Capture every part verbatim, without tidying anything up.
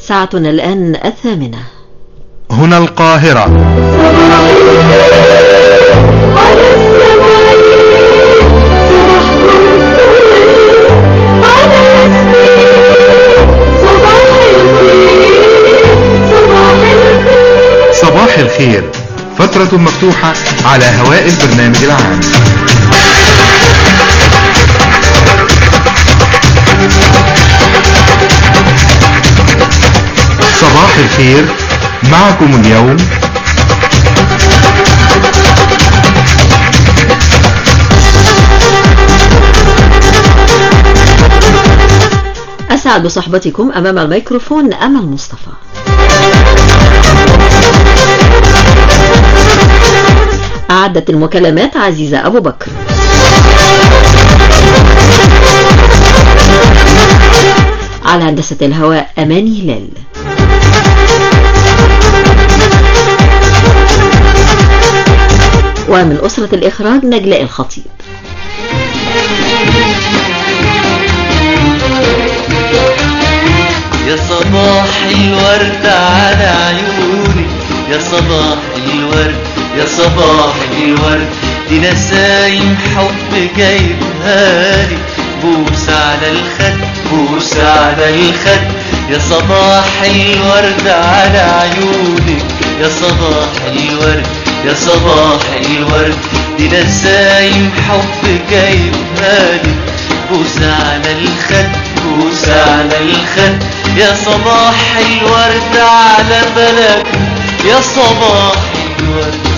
ساعتنا الآن الثامنة هنا القاهرة. صباح الخير، فترة مفتوحة على هواء البرنامج العام. صباح الخير، معكم اليوم أسعد بصحبتكم أمام الميكروفون أمل مصطفى. أعدت المكالمات عزيزة أبو بكر. على هندسة الهواء أماني هلال. ومن أسرة الإخراج نجلاء الخطيب. يا صباح الورد على عيوني، يا صباح الورد، يا صباح الورد، دي نسايم حب جايبها لي، بوس على الخد، بوس على الخد، يا صباح الورد على عيوني، يا صباح الورد، يا صباح الورد، دي نسايم حب جايبها لي، بوس على الخد، بوس على الخد، يا صباح الورد على بلد، يا صباح الورد.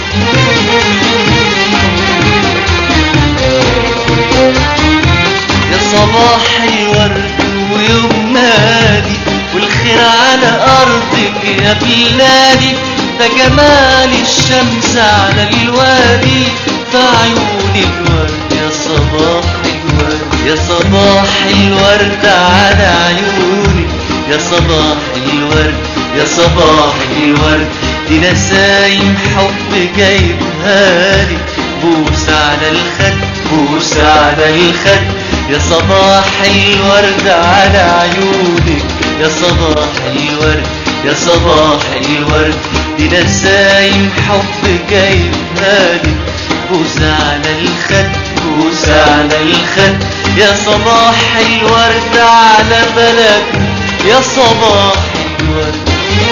يا صباح الورد ويوم نادي، والخير على أرضك يا بلادي، ده جمال الشمس على الوادي، في عيون الورد يا صباح الورد، يا صباح الورد على عيوني، يا صباح الورد، يا صباح الورد، دي نسايم حب جايبها لي، بوس على الخد، بوس على الخد، يا صباح الورد على عيونك، يا صباح الورد، يا صباح الورد، دي نسايم حب جايبها لي، بوس على الخد، بوس على الخد، يا صباح الورد على بلد، يا صباح الورد.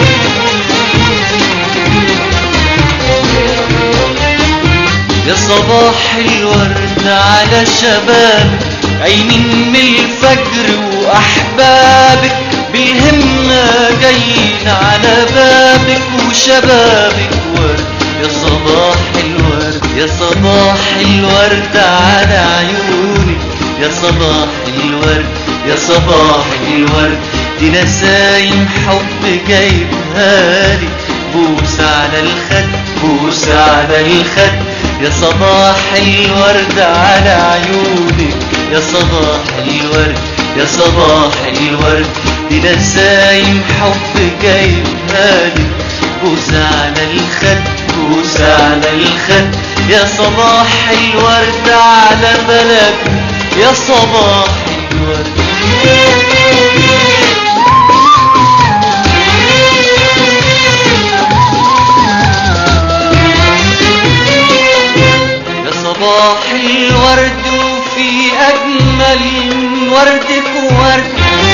يا صباح الورد على شباب عينين من الفجر وأحبابك، بالهمة جايين على بابك، وشبابك ورد، يا صباح الورد، يا صباح الورد على عيوني، يا صباح الورد، يا صباح الورد، دي نسايم حب جايبها لي، بوس على الخد، بوس على الخد، يا صباح الورد على عيونك، يا صباح الورد، يا صباح الورد، دي نسايم حب جايبها لي، بوس على الخد، بوس على الخد، يا صباح الورد على بلد، يا صباح الورد. يا صباح الورد وفي أجمل من وردك ورد،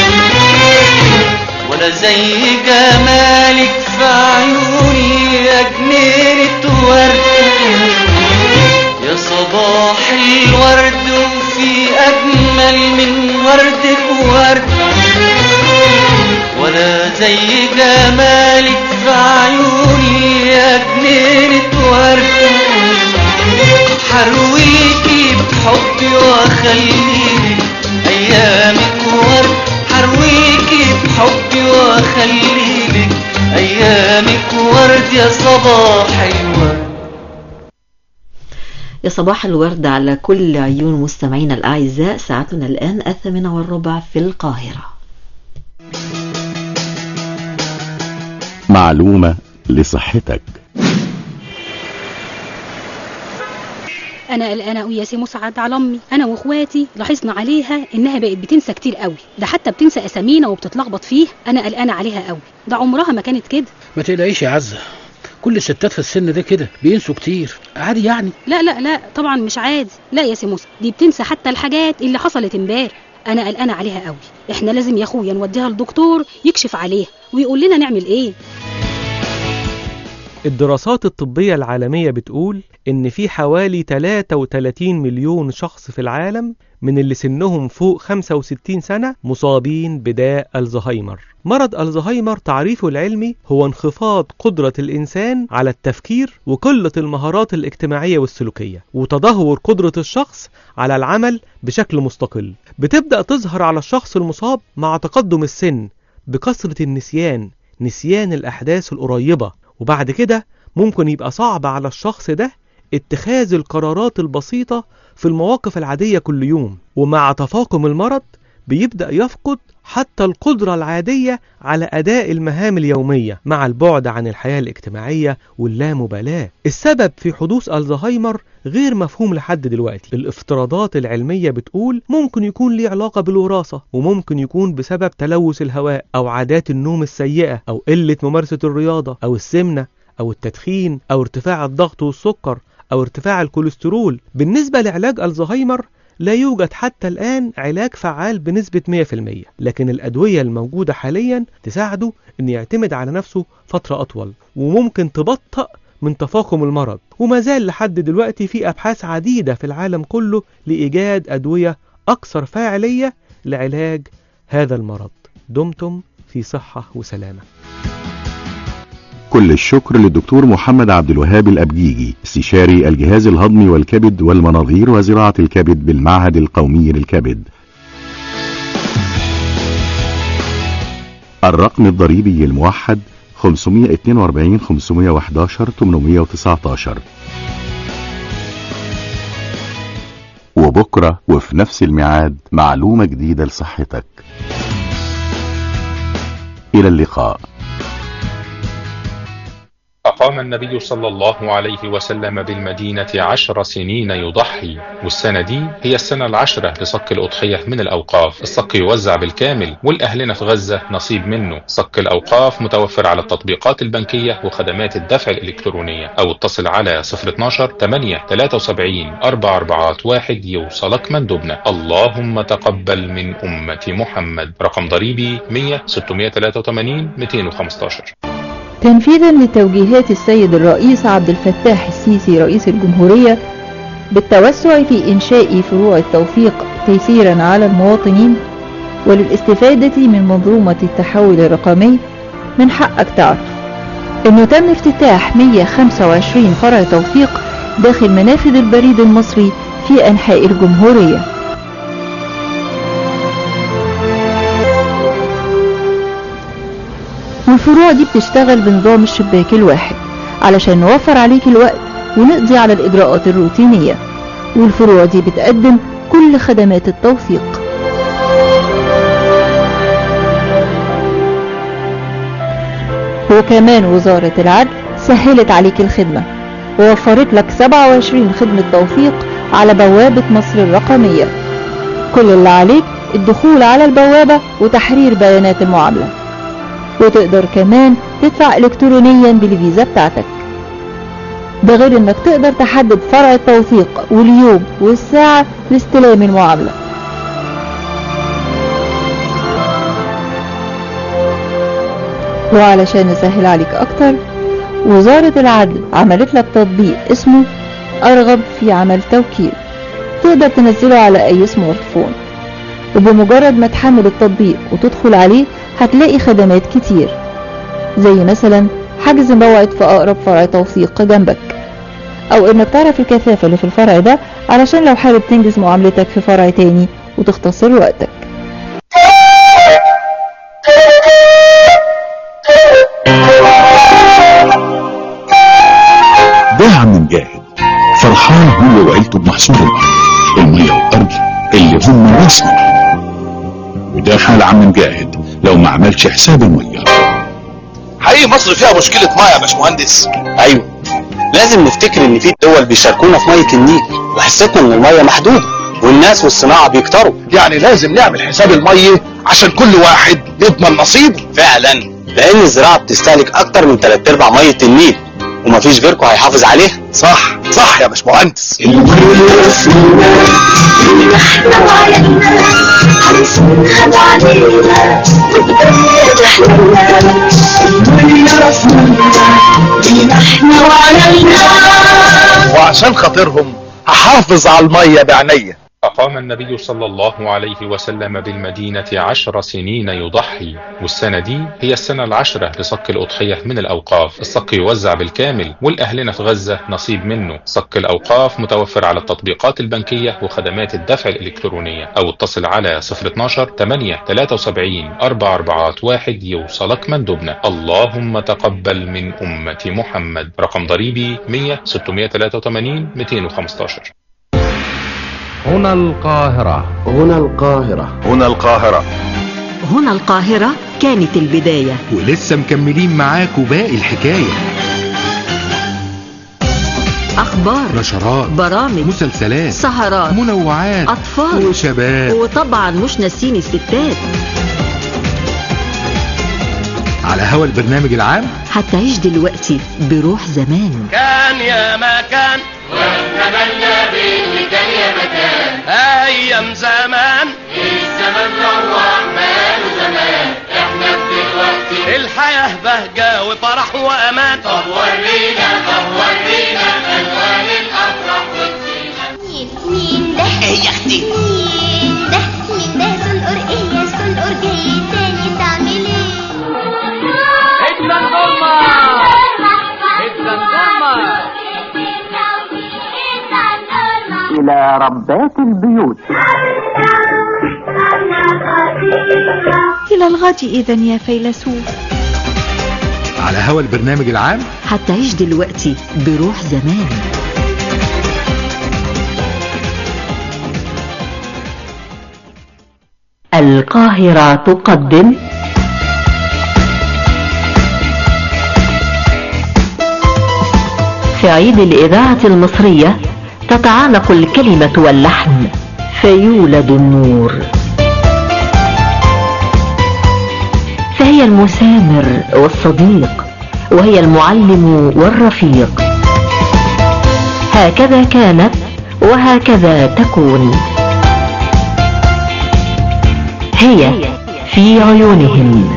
ولا زي جمالك في عيوني يا جنينة ورد، يا صباح الورد وفي أجمل من وردك ورد، ولا زي جمالك في عيوني يا جنينة ورد، حرويكي بحبي واخليلك ايامك ورد، حرويكي بحبي واخليلك ايامك ورد، يا صباح الورد. يا صباح الورد على كل عيون مستمعينا الأعزاء. ساعتنا الآن الثامنة والربع في القاهرة. معلومة لصحتك. انا قلقانه قوي يا سي مسعد على امي. انا واخواتي لاحظنا عليها انها بقت بتنسى كتير قوي، ده حتى بتنسى اسامينا وبتتلخبط فيه. انا قلقانه عليها قوي، ده عمرها ما كانت كده. ما تقلقيش يا عزه، كل الستات في السن ده كده بينسوا كتير، عادي يعني. لا لا لا طبعا مش عادي، لا يا سي موسى، دي بتنسى حتى الحاجات اللي حصلت امبارح. انا قلقانه عليها قوي، احنا لازم يا اخويا نوديها للدكتور يكشف عليها ويقول لنا نعمل ايه. الدراسات الطبية العالمية بتقول إن في حوالي ثلاثة وثلاثين مليون شخص في العالم من اللي سنهم فوق خمسة وستين سنة مصابين بداء الزهايمر. مرض الزهايمر تعريفه العلمي هو انخفاض قدرة الإنسان على التفكير وقلة المهارات الاجتماعية والسلوكية وتدهور قدرة الشخص على العمل بشكل مستقل. بتبدأ تظهر على الشخص المصاب مع تقدم السن بكثرة النسيان، نسيان الأحداث القريبة، وبعد كده ممكن يبقى صعب على الشخص ده اتخاذ القرارات البسيطة في المواقف العادية كل يوم. ومع تفاقم المرض بيبدأ يفقد حتى القدرة العادية على أداء المهام اليومية مع البعد عن الحياة الاجتماعية واللامبالاة. السبب في حدوث الزهايمر غير مفهوم لحد دلوقتي. الافتراضات العلمية بتقول ممكن يكون ليه علاقة بالوراثة، وممكن يكون بسبب تلوث الهواء أو عادات النوم السيئة أو قلة ممارسة الرياضة أو السمنة أو التدخين أو ارتفاع الضغط والسكر أو ارتفاع الكوليسترول. بالنسبة لعلاج الزهايمر لا يوجد حتى الآن علاج فعال بنسبة مية في المية، لكن الأدوية الموجودة حاليا تساعده أن يعتمد على نفسه فترة أطول، وممكن تبطئ من تفاقم المرض. وما زال لحد دلوقتي في أبحاث عديدة في العالم كله لإيجاد أدوية أكثر فاعلية لعلاج هذا المرض. دمتم في صحة وسلامة. كل الشكر للدكتور محمد عبد الوهاب الأبجيجي، استشاري الجهاز الهضمي والكبد والمناظير وزراعة الكبد بالمعهد القومي للكبد. الرقم الضريبي الموحد خمسمائة واثنين وأربعين خمسمائة وأحد عشر ثمانمائة وتسعة عشر. وبكرة وفي نفس الميعاد معلومة جديدة لصحتك. إلى اللقاء. أقام النبي صلى الله عليه وسلم بالمدينة عشر سنين يضحي، والسنة دي هي السنة العشرة لصك الأضحية من الأوقاف. الصك يوزع بالكامل والأهلنا في غزة نصيب منه. صك الأوقاف متوفر على التطبيقات البنكية وخدمات الدفع الإلكترونية، أو اتصل على صفر اتناشر ثمانية ثلاثة وسبعين أربعة أربعة واحد يوصلك مندوبنا. اللهم تقبل من أمة محمد. رقم ضريبي مية ستمائة وثلاثة وثمانين مئتين وخمسة عشر. تنفيذا لتوجيهات السيد الرئيس عبد الفتاح السيسي رئيس الجمهورية بالتوسع في إنشاء فروع التوثيق تيسيرا على المواطنين وللاستفادة من منظومة التحول الرقمي، من حقك تعرف أنه تم افتتاح مئة وخمسة وعشرين فرع توثيق داخل منافذ البريد المصري في أنحاء الجمهورية. والفروع دي بتشتغل بنظام الشباك الواحد علشان نوفر عليك الوقت ونقضي على الإجراءات الروتينية، والفروع دي بتقدم كل خدمات التوثيق. وكمان وزارة العدل سهلت عليك الخدمة ووفرت لك سبعة وعشرين خدمة توثيق على بوابة مصر الرقمية. كل اللي عليك الدخول على البوابة وتحرير بيانات المعاملة، وتقدر كمان تدفع الكترونيا بالفيزا بتاعتك. ده غير انك تقدر تحدد فرع التوثيق واليوم والساعة لاستلام المعاملة. وعلشان نسهل عليك اكتر، وزارة العدل عملت لك تطبيق اسمه ارغب في عمل توكيل، تقدر تنزله على اي سمارت فون، وبمجرد ما تحمل التطبيق وتدخل عليه هتلاقي خدمات كتير، زي مثلا حجز موعد في اقرب فرع توثيق جنبك، او انك تعرف الكثافة اللي في الفرع ده علشان لو حابب تنجز معاملتك في فرع تاني وتختصر وقتك. ده عم مجاهد فرحان هو وعيلته بمحصول الارض، المية والارض اللي هم راس مالهم. وده حال عم مجاهد لو ما عملش حساب المية. حقيقي مصر فيها مشكلة مية يا باشمهندس. ايوه، لازم نفتكر ان في دول بيشاركونا في مية النيل، وحسيتنا ان المية محدودة والناس والصناعة بيكتروا. يعني لازم نعمل حساب المية عشان كل واحد يضمن نصيبه. فعلا، لان الزراعة بتستهلك اكتر من تلات ارباع مية النيل ومفيش غيركم هيحافظ عليها. صح صح يا باشمهندس. وعشان خاطرهم هحافظ على المية بعناية. أقام النبي صلى الله عليه وسلم بالمدينة عشر سنين يضحي، والسنة دي هي السنة العشرة لصك الأضحية من الأوقاف. الصك يوزع بالكامل والأهلنا في غزة نصيب منه. صك الأوقاف متوفر على التطبيقات البنكية وخدمات الدفع الإلكترونية، أو اتصل على صفر اتناشر تمانية تلاتة وسبعين أربعة أربعة واحد يوصلك مندوبنا. اللهم تقبل من أمة محمد. رقم ضريبي مية ستمية تلاتة وتمانين ميتين وخمستاشر. هنا القاهرة. هنا القاهرة. هنا القاهرة. هنا القاهرة كانت البداية، ولسه مكملين معاكم باقي الحكاية. أخبار، نشرات، برامج، مسلسلات، سهرات، منوعات، أطفال وشباب، وطبعا مش ناسين الستات. على هوا البرنامج العام هتعيش دلوقتي بروح زمان. كان يا مكان واتمنى باللي كان يا مكان. ايام زمان الزمان روح ماله زمان. احنا دلوقتي الحياة بهجة وفرح وامان. طب ورينا طب ورينا الوان الافراح والزينة. مين مين ده؟ ايه يا اختي؟ مين ده؟ مين ده؟ سنقر ايه يا سنقر جاي تاني تعمل ايه؟ الزنقرمة الزنقرمة إلى ربات البيوت. إلى الغد إذا يا فيلسوف. على هوا البرنامج العام هتعيش دلوقتي بروح زمان. القاهرة تقدم في عيد الإذاعة المصرية تتعانق الكلمة واللحن فيولد النور. فهي المسامر والصديق، وهي المعلم والرفيق. هكذا كانت وهكذا تكون. هي في عيونهم.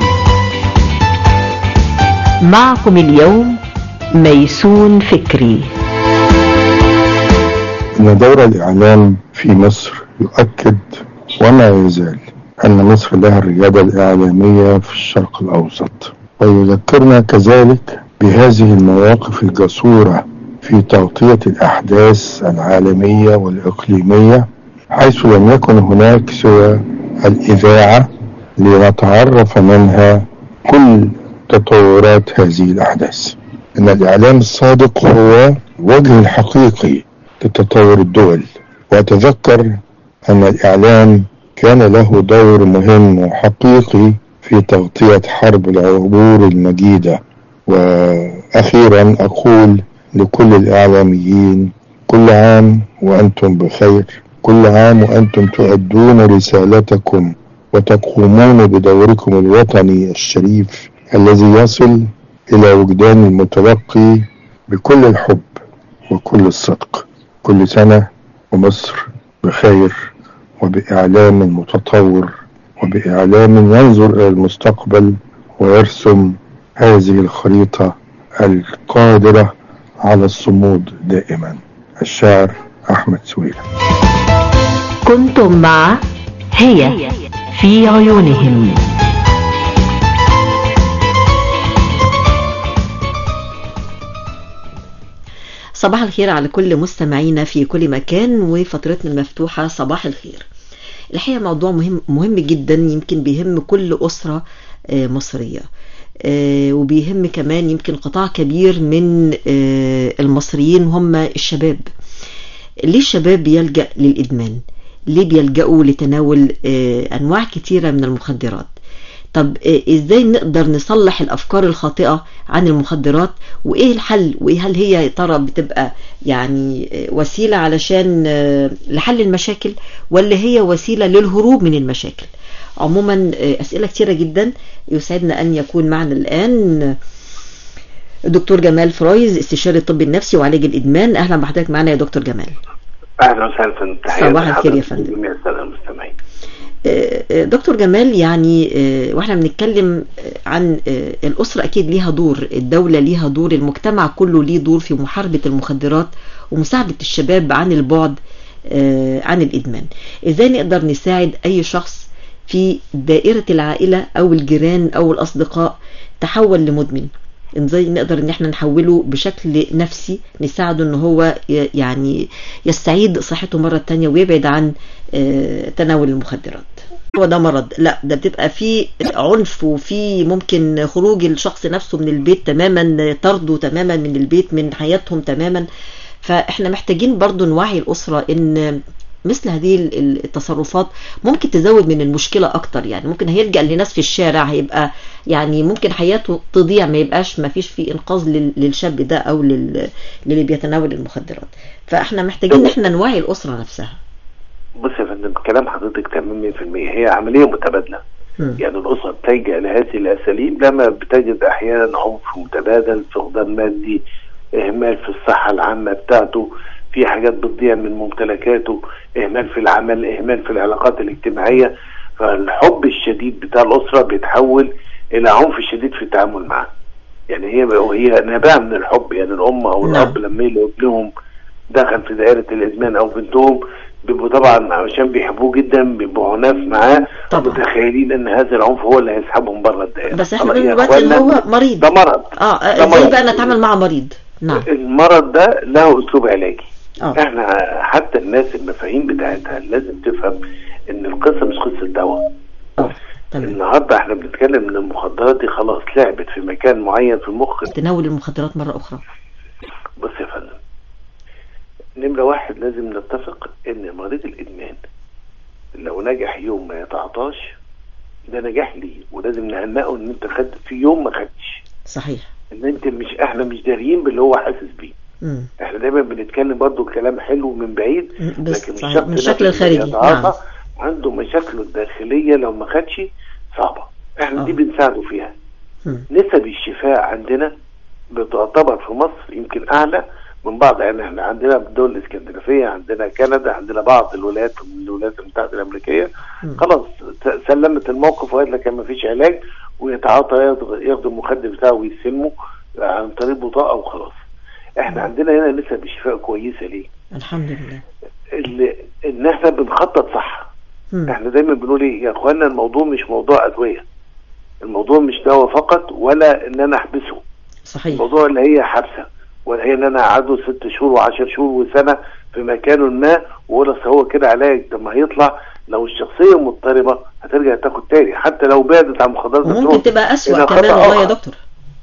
معكم اليوم ميسون فكري. إن دور الإعلام في مصر يؤكد وما يزال أن مصر لها الريادة الإعلامية في الشرق الأوسط، ويذكرنا كذلك بهذه المواقف الجسورة في تغطية الأحداث العالمية والإقليمية، حيث لم يكن هناك سوى الإذاعة لنتعرف منها كل تطورات هذه الأحداث. إن الإعلام الصادق هو الوجه الحقيقي لتطور الدول. وأتذكر أن الإعلام كان له دور مهم وحقيقي في تغطية حرب العبور المجيدة. وأخيرا أقول لكل الإعلاميين كل عام وأنتم بخير، كل عام وأنتم تؤدون رسالتكم وتقومون بدوركم الوطني الشريف الذي يصل إلى وجدان المتلقي بكل الحب وكل الصدق. كل سنة ومصر بخير، وبإعلام متطور، وبإعلام ينظر إلى المستقبل ويرسم هذه الخريطة القادرة على الصمود دائما. الشاعر أحمد سويلة. كنتم مع هي في عيونهم. صباح الخير على كل مستمعينا في كل مكان، وفترتنا المفتوحة صباح الخير. الحقيقة موضوع مهم مهم جدا، يمكن بيهم كل أسرة مصرية، وبيهم كمان يمكن قطاع كبير من المصريين هم الشباب. ليه الشباب بيلجأ للإدمان؟ ليه بيلجأوا لتناول أنواع كتيرة من المخدرات؟ طب ازاي نقدر نصلح الافكار الخاطئة عن المخدرات، وايه الحل، وهل هي يا ترى بتبقى يعني وسيلة علشان لحل المشاكل ولا هي وسيلة للهروب من المشاكل؟ عموما اسئلة كتيرة جدا. يسعدنا ان يكون معنا الان الدكتور جمال فرايز، استشاري الطب النفسي وعلاج الادمان. اهلا بحضرتك معنا يا دكتور جمال. اهلا وسهلا فندم. صباح الخير يا فندم. جميع الساده المستمعين. دكتور جمال، يعني واحنا بنتكلم عن الأسرة أكيد ليها دور، الدولة ليها دور، المجتمع كله ليه دور في محاربة المخدرات ومساعدة الشباب عن البعد عن الإدمان. إزاي نقدر نساعد أي شخص في دائرة العائلة أو الجيران أو الأصدقاء تحول لمدمن؟ ازاي نقدر ان احنا نحوله بشكل نفسي، نساعده ان هو يعني يستعيد صحته مرة تانية ويبعد عن تناول المخدرات؟ هو ده مرض؟ لا، ده بتبقى فيه عنف وفي ممكن خروج الشخص نفسه من البيت تماما، طرده تماما من البيت، من حياتهم تماما. فاحنا محتاجين برضو نوعي الأسرة ان مثل هذه التصرفات ممكن تزود من المشكلة أكتر. يعني ممكن هيلجأ لناس في الشارع، هيبقى يعني ممكن حياته تضيع، ما يبقاش ما فيش في إنقاذ للشاب ده أو للي بيتناول المخدرات. فإحنا محتاجين إن إحنا نوعي الأسرة نفسها. بص يا فندم، كلام حضرتك تمام مية في المية. هي عملية متبادلة. م. يعني الأسرة بتلجأ لهذه الأساليب لما بتجد أحيانا عنف متبادل، فقدان مادي، إهمال في الصحة العامة بتاعته، في حاجات بتضيع من ممتلكاته، إهمال في العمل، إهمال في العلاقات الاجتماعية. فالحب الشديد بتاع الأسرة بيتحول إلى عنف شديد في التعامل معه. يعني هي وهي نابعة من الحب. يعني الأم أو الأب لما يلاقوا ابنهم دخل في دائرة الإدمان أو بنتهم، بيبقوا طبعا عشان بيحبوه جدا بيبقوا عناف معاه، متخيلين ان هذا العنف هو اللي هيسحبهم بره الدائره. بس احنا دلوقتي اللي هو مريض، ده مرض. اه ازاي بقى نتعامل مع مريض؟ نعم. المرض ده له اسلوب علاجي. أوه. احنا حتى الناس المفاهيم بتاعتها لازم تفهم ان القصه مش قصه دواء. النهارده احنا بنتكلم ان المخدرات دي خلاص لعبت في مكان معين في المخ. تناول المخدرات مره اخرى. بص يا فندم، نمرة واحد لازم نتفق ان مريض الادمان لو نجح يوم ما يتعطاش ده نجاح ليه، ولازم نهنئه ان انت خد في يوم ما خدتش. صحيح. ان انت مش احنا مش داريين باللي هو حاسس بيه. مم. احنا دايما بنتكلم برضو كلام حلو من بعيد، لكن الشخص من الشكل الخارجي نعم. عنده مشاكله الداخلية لو ما خدش صعبة. احنا أوه. دي بنساعده فيها. مم. نسب الشفاء عندنا بتعتبر في مصر يمكن اعلى من بعض. يعني احنا عندنا الدول الاسكندنافية، عندنا كندا، عندنا بعض الولايات من الولايات المتحدة الامريكية خلاص سلمت الموقف وقالت لك ما فيش علاج، ويتعاطى ياخد المخدر بتاعه ويسمه عن طريق بطاقة وخلاص. احنا عندنا هنا نسب الشفاء كويسة. ليه؟ الحمد لله. اللي ان احنا بنخطط صح. م. احنا دايما بنقول ايه يا اخوانا، الموضوع مش موضوع ادوية، الموضوع مش دواء فقط ولا ان انا احبسه. صحيح. الموضوع اللي هي حبسه ولا هي ان انا اقعده ست شهور وعشر شهور وسنة في مكان ما وقول هو كده علاج. طب ما هيطلع لو الشخصية مضطربة هترجع تاخد تاني، حتى لو بعدت عن مخدرات ممكن تبقى اسوأ كمان والله يا دكتور.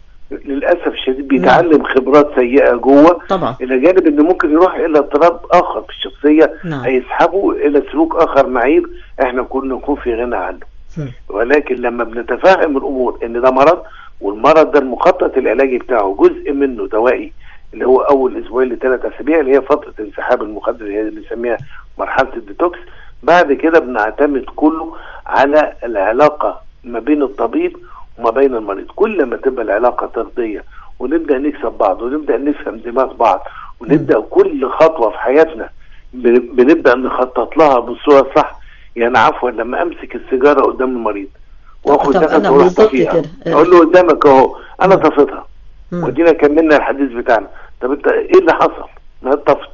للأسف الشديد بيتعلم نعم. خبرات سيئة جوه طبعا، إلى جانب إنه ممكن يروح إلى اضطراب آخر في الشخصية نعم. هيسحبه إلى سلوك آخر معيب إحنا كنا نكون في غنى عنه. م. ولكن لما بنتفاهم الأمور إن ده مرض، والمرض ده المخطط العلاجي بتاعه جزء منه دوائي اللي هو أول أسبوعين لثلاث أسابيع اللي هي فترة انسحاب المخدر اللي بنسميها مرحلة الديتوكس. بعد كده بنعتمد كله على العلاقة ما بين الطبيب وما بين المريض. كل ما تبقى العلاقة طردية ونبدأ نكسب بعض ونبدأ نفهم دماغ بعض ونبدأ كل خطوة في حياتنا بنبدأ نخطط لها بالصورة الصح. يعني عفوا لما أمسك السيجارة قدام المريض واخد نفس واروح طفيها، اقول له قدامك اهو انا طفيتها ودينا كملنا الحديث بتاعنا. طب انت ايه اللي حصل؟ ما طفت.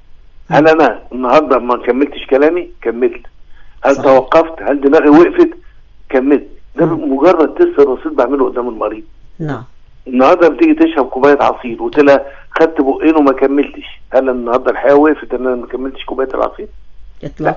هل انا النهارده ما كملتش كلامي؟ كملت. هل صح. توقفت؟ هل دماغي وقفت؟ كملت. ده مجرد تست رصيد بعمله قدام المريض. نعم. النهارده بتيجي تشرب كوبايه عصير وتلا خدت بقين وما كملتش، هل النهارده الحياه وقفت ان انا ما كملتش كوبايه العصير؟ اطلاق.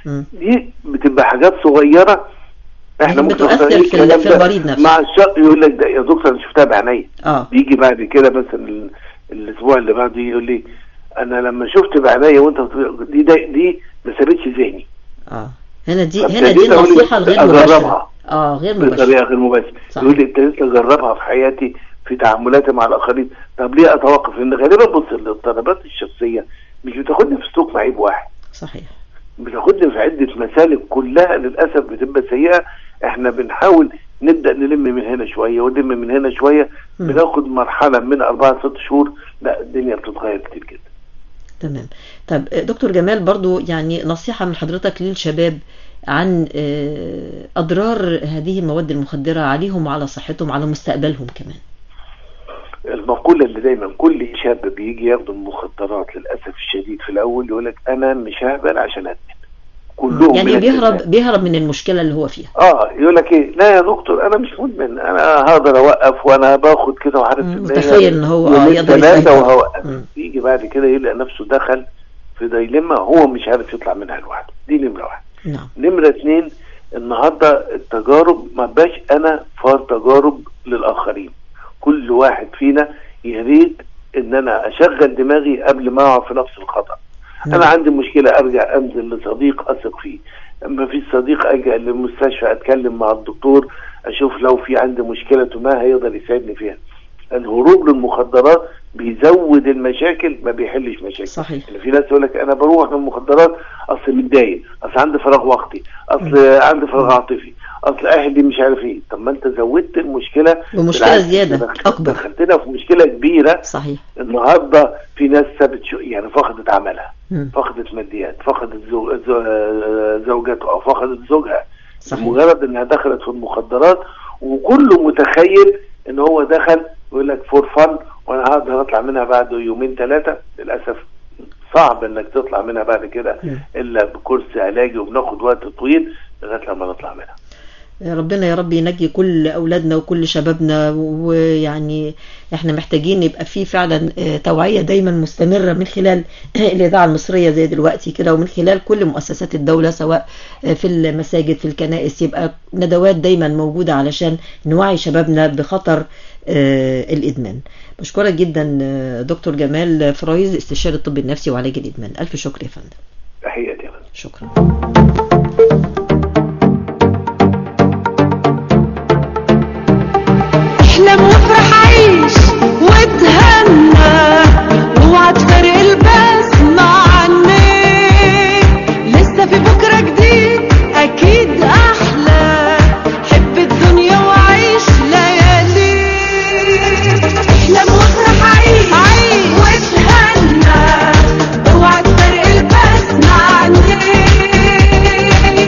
دي بتبقى حاجات صغيره احنا بتؤثر في, في المريض نفسه. مع الشق يقول لك ده يا دكتور انا شفتها بعيني. اه يجي بعد كده مثلا الاسبوع اللي بعده يقول لي انا لما شفت بعيني وانت دي دي, دي ما سابتش ذهني. اه هنا دي هنا دي النصيحه الغير مباشره. اه غير مباشر بطريقه غير مباشره. يقول لي ابتديت اجربها في حياتي في تعاملاتي مع الاخرين. طب ليه اتوقف؟ ان غالبا بص الاضطرابات الشخصيه مش بتاخدني في سلوك معيب واحد، صحيح، بتاخدني في عده مسالك كلها للاسف بتبقى سيئه. احنا بنحاول نبدا نلم من هنا شويه ونلم من هنا شويه، م. بناخد مرحله من اربعه ست شهور، لا الدنيا بتتغير كتير جدا. تمام. طب دكتور جمال برضو يعني نصيحه من حضرتك للشباب عن اضرار هذه المواد المخدره عليهم وعلى صحتهم وعلى مستقبلهم كمان. المقوله اللي دايما كل شاب بيجي ياخد المخدرات للاسف الشديد في الاول يقول لك انا مش هقبل عشان ادمن. كلهم يعني بيهرب بيهرب من المشكله اللي هو فيها. اه يقول لك ايه، لا يا دكتور انا مش مدمن، انا هقدر اوقف وانا باخد كده وعارف متخيل ان هو يقدر ثلاثه وهوقف. يجي بعد كده يلاقي نفسه دخل في دايلما هو مش عارف يطلع منها لوحده. دي نمره واحد. نعم. نمره اثنين، النهارده التجارب ما باش انا فار تجارب للاخرين. كل واحد فينا يريد ان انا اشغل دماغي قبل ما اقع في نفس الخطأ. نعم. انا عندي مشكلة ارجع انزل لصديق اثق فيه، اما في صديق اجي للمستشفى اتكلم مع الدكتور اشوف لو في عندي مشكلة ما هيقدر يساعدني فيها. الهروب للمخدرات بيزود المشاكل ما بيحلش مشاكل. صحيح. في ناس يقول لك انا بروح للمخدرات اصل متضايق، اصل عندي فراغ وقتي، اصل عندي فراغ عاطفي، اصل اهلي مش عارف ايه. طب ما انت زودت المشكله ومشكله زياده اكبر، دخلتنا في مشكله كبيره. صحيح. النهارده في ناس سابت شو يعني فقدت عملها، م. فقدت ماديات، فقدت زو... زو... زوجته او فقدت زوجها. صحيح. مجرد انها دخلت في المخدرات وكله متخيل ان هو دخل ويقول لك فور فن وانا هقدر اطلع منها بعد يومين ثلاثه. للاسف صعب انك تطلع منها بعد كده الا بكورس علاجي وبناخد وقت طويل لغايه لما نطلع منها. ربنا يا رب ينجي كل اولادنا وكل شبابنا، ويعني احنا محتاجين يبقى في فعلا توعيه دايما مستمره من خلال الاذاعه المصريه زي دلوقتي كده، ومن خلال كل مؤسسات الدوله سواء في المساجد في الكنائس، يبقى ندوات دايما موجوده علشان نوعي شبابنا بخطر الادمان. بشكرك جدا دكتور جمال فرايز، استشاري الطب النفسي وعلاج الادمان. الف شكر يا فندم. تحياتي يا فندم. شكرا. احلم وافرح عيش واتهنى واوعى تفارق البسمة عني، لسه في بكرة جديد اكيد احلى، حب الدنيا وعيش ليالي. احلم وافرح عيش واتهنى اوعى تفارق البسمة عني،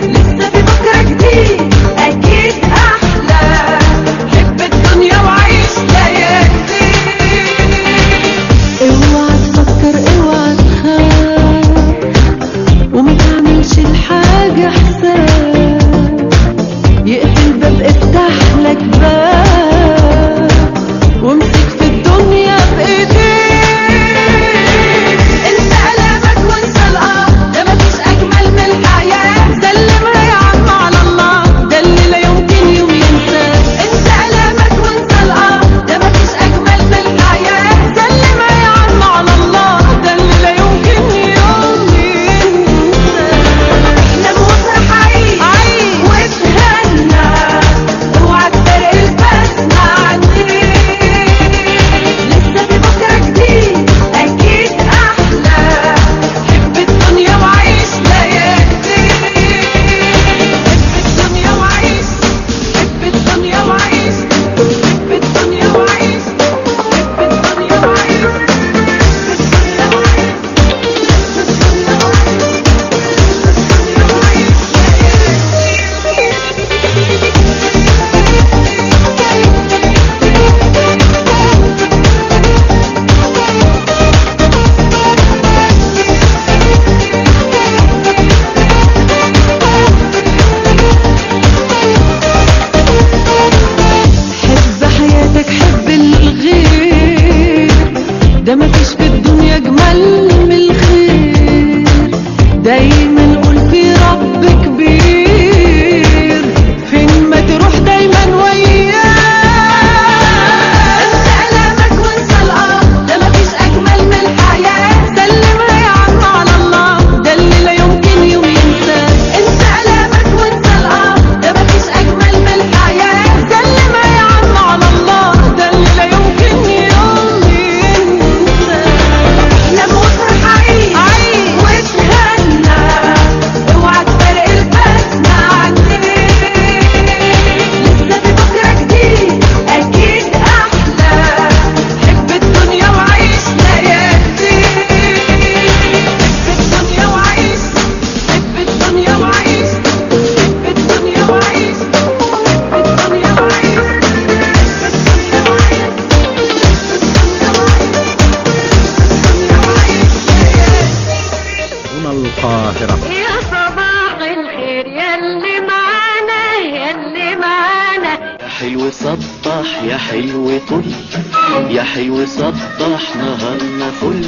حلو سطح يا حلو طل، يا حلو سطح نهارنا فل.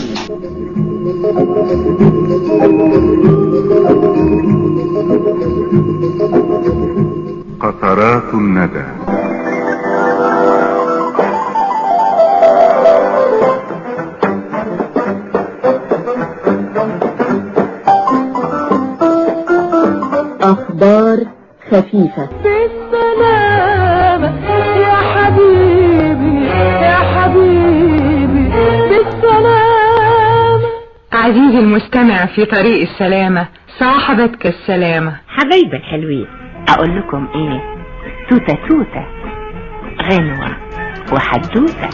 قطرات الندى. أخبار خفيفة. بالسلامة يا حبيبي يا حبيبي بالسلامة. عزيزي المستمع في طريق السلامة صاحبتك السلامة. حبايبي الحلوين، أقول لكم إيه؟ توتة توتة غنوة وحدوتة.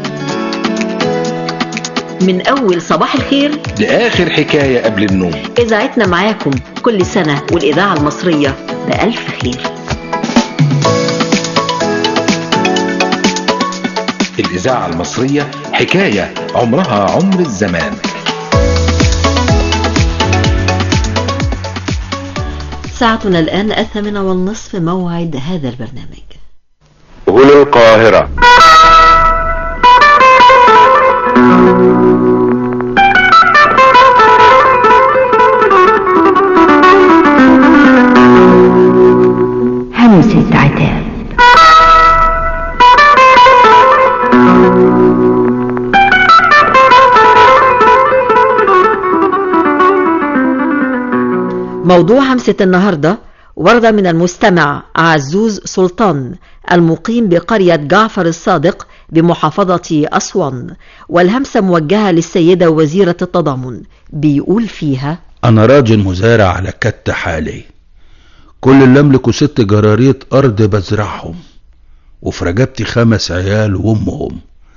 من أول صباح الخير لآخر حكاية قبل النوم، إذاعتنا معاكم كل سنة والإذاعة المصرية بألف خير. الإذاعة المصرية حكاية عمرها عمر الزمان. ساعتنا الآن الثامنة والنصف، موعد هذا البرنامج. هنا القاهرة. همسة عتاب. موضوع همسة النهاردة ورد من المستمع عزوز سلطان المقيم بقرية جعفر الصادق بمحافظة أسوان، والهمسة موجهة للسيدة وزيرة التضامن. بيقول فيها: أنا راجل مزارع على كت حالي، كل اللي أملكه ست جراريط أرض بزرعهم، وفي رجبتي خمس عيال وأمهم،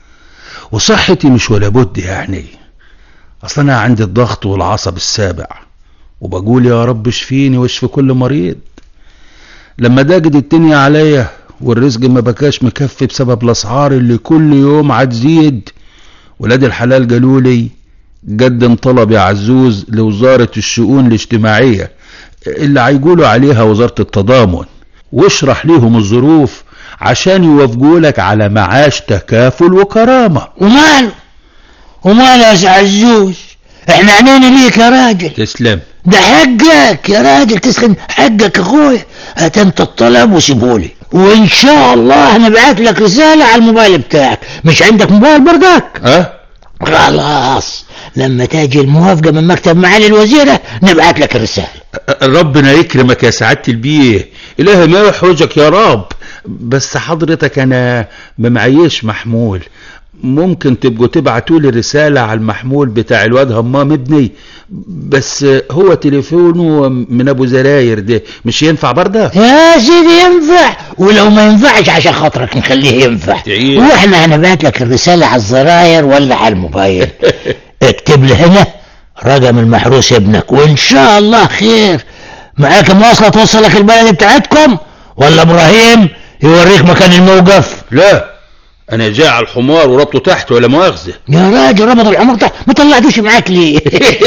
وصحتي مش ولا بد يعني، أصلا أنا عندي الضغط والعصب السابع، وبقول يا رب اشفيني واشفي كل مريض. لما داجد الدنيا عليا والرزق ما بكاش مكفي بسبب الاسعار اللي كل يوم هتزيد، ولاد الحلال قالولي قدم طلب يا عزوز لوزارة الشؤون الاجتماعية اللي هيقولوا عليها وزارة التضامن، واشرح ليهم الظروف عشان يوافقوا لك على معاش تكافل وكرامة. وماله وماله يا عزوز، احنا عنينا ليك يا راجل. تسلم. ده حقك يا راجل، تسخن حقك اخويا. هتمت الطلب وسيبولي، وان شاء الله هنبعت لك رسالة على الموبايل بتاعك. مش عندك موبايل بردك؟ اه خلاص، لما تاجي الموافقة من مكتب معالي الوزيرة نبعت لك الرسالة. ربنا يكرمك يا سعادة البيه، إله ما يحوجك يا رب. بس حضرتك أنا ما معيش محمول، ممكن تبقوا تبعتوا لي رسالة على المحمول بتاع الواد همام ابني، بس هو تليفونه من ابو زراير ده، مش ينفع برضه؟ يا سيدي ينفع، ولو ما ينفعش عشان خاطرك نخليه ينفع. واحنا هنبعت لك الرسالة على الزراير ولا على الموبايل. اكتب لي هنا رقم المحروس ابنك وان شاء الله خير. معاك مواصلة توصلك البلد بتاعتكم ولا ابراهيم يوريك مكان الموقف؟ لا، انا جاي على الحمار وربطه تحت ولا مؤاخذه. يا راجل ربط الحمار تحت، ما طلعتوش معاك ليه؟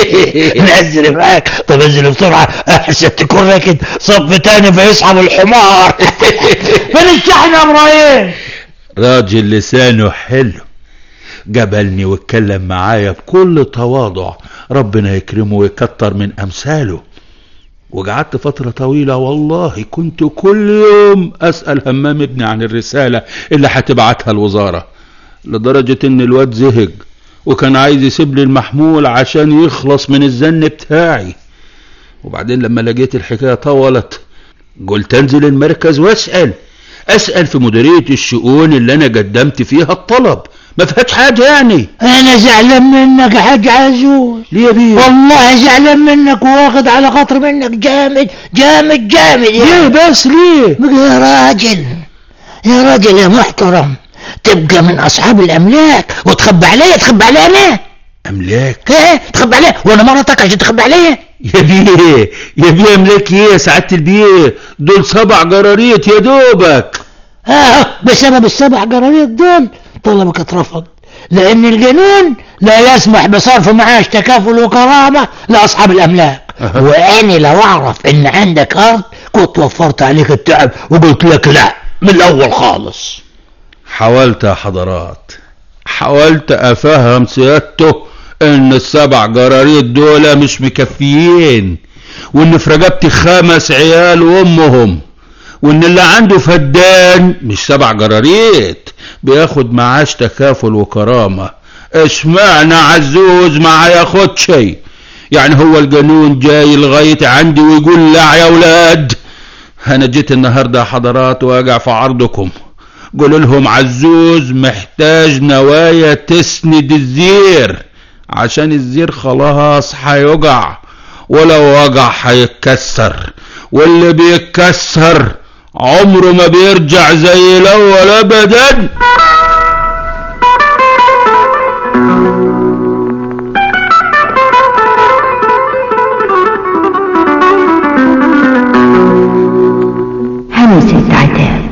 نزل معاك. طب انزل بسرعه احسن تكون راكد صف تاني فيصحب الحمار. فين الشحن يا ابراهيم؟ راجل لسانه حلو، قبلني واتكلم معايا بكل تواضع، ربنا يكرمه ويكتر من امثاله. وقعدت فترة طويلة والله كنت كل يوم أسأل همام ابني عن الرسالة اللي هتبعتها الوزارة، لدرجة ان الواد زهق وكان عايز يسيب لي المحمول عشان يخلص من الزن بتاعي. وبعدين لما لقيت الحكاية طولت قلت انزل المركز واسأل اسأل في مديرية الشؤون اللي انا قدمت فيها الطلب، ما فيهاش حاجة يعني. انا زعلان منك يا حاج عزوز. ليه يا بيه؟ والله زعلان منك واخد على خاطر منك جامد جامد جامد يعني. ليه بس ليه؟ يا راجل يا راجل يا محترم، تبقى من اصحاب الاملاك وتخبى عليا. تخبى عليا انا؟ املاك؟ ايه تخبى عليا وانا مرتك عشان تخبى عليا؟ يا بيه يا بيه املاك ايه يا سعادة البيه؟ دول سبع جراريط يا دوبك. اه بسبب السبع جراريط دول طلبك اترفض، لان القانون لا يسمح بصرف معاش تكافل وكرامة لاصحاب الاملاك. وانا لو اعرف ان عندك ارض كنت وفرت عليك التعب وقلت لك لا من الاول خالص. حاولت يا حضرات، حاولت افهم سيادته ان السبع جراريط دول مش مكفيين، وان في رقبتي خمس عيال وامهم، وان اللي عنده فدان مش سبع جراريط بياخد معاش تكافل وكرامة. اشمعنى عزوز ما هياخد شيء؟ يعني هو الجنون جاي لغاية عندي ويقول لا يا ولاد؟ انا جيت النهاردة يا حضرات واقع في عرضكم، قولوا لهم عزوز محتاج نوايا تسند الزير، عشان الزير خلاص هيوقع، ولو وقع هيتكسر، واللي بيتكسر عمره ما بيرجع زي الاول ابدا. همسة عتاب.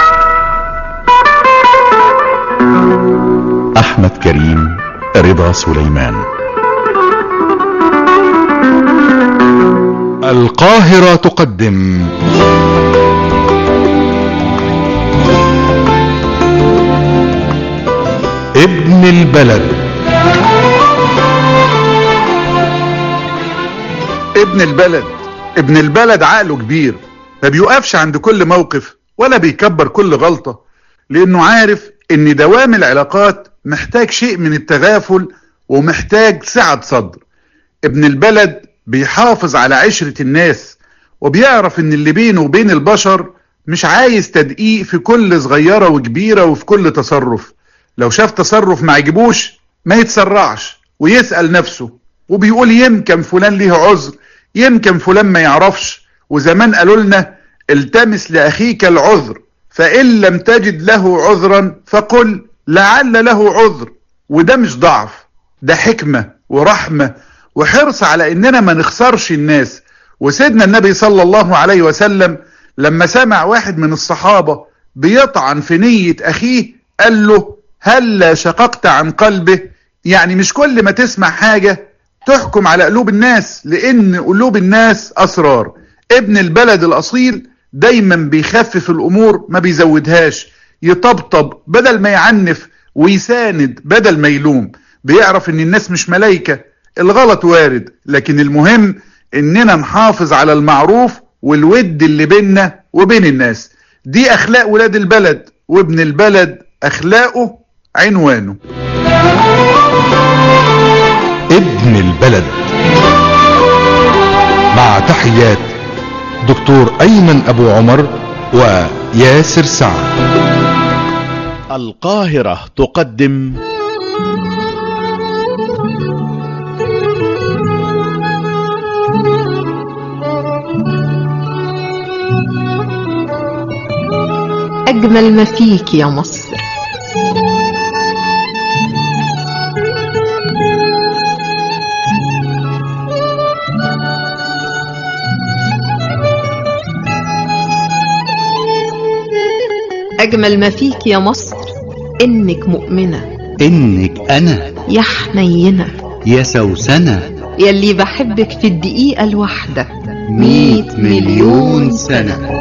أحمد كريم، رضا سليمان. القاهرة تقدم ابن البلد. ابن البلد ابن البلد عقله كبير، ما بيوقفش عند كل موقف ولا بيكبر كل غلطة، لأنه عارف إن دوام العلاقات محتاج شيء من التغافل ومحتاج سعة صدر. ابن البلد بيحافظ على عشرة الناس، وبيعرف إن اللي بينه وبين البشر مش عايز تدقيق في كل صغيرة وكبيرة وفي كل تصرف. لو شاف تصرف ما عجبوش ما يتسرعش ويسأل نفسه، وبيقول يمكن فلان ليه عذر، يمكن فلان ما يعرفش. وزمان قالوا لنا التمس لأخيك العذر، فإن لم تجد له عذرا فقل لعل له عذر. وده مش ضعف، ده حكمة ورحمة وحرص على إننا ما نخسرش الناس. وسيدنا النبي صلى الله عليه وسلم لما سمع واحد من الصحابة بيطعن في نية أخيه قال له هل شققت عن قلبه؟ يعني مش كل ما تسمع حاجة تحكم على قلوب الناس، لأن قلوب الناس أسرار. ابن البلد الأصيل دايما بيخفف الأمور ما بيزودهاش، يطبطب بدل ما يعنف ويساند بدل ما يلوم. بيعرف ان الناس مش ملايكة، الغلط وارد، لكن المهم اننا نحافظ على المعروف والود اللي بيننا وبين الناس. دي اخلاق ولاد البلد، وابن البلد اخلاقه عنوانه. ابن البلد، مع تحيات دكتور أيمن أبو عمر وياسر سعد. القاهرة تقدم أجمل ما فيك يا مصر. أجمل ما فيك يا مصر إنك مؤمنة، إنك أنا يا حنينة، يا سوسنة، يلي بحبك في الدقيقة الواحدة مية مليون سنة.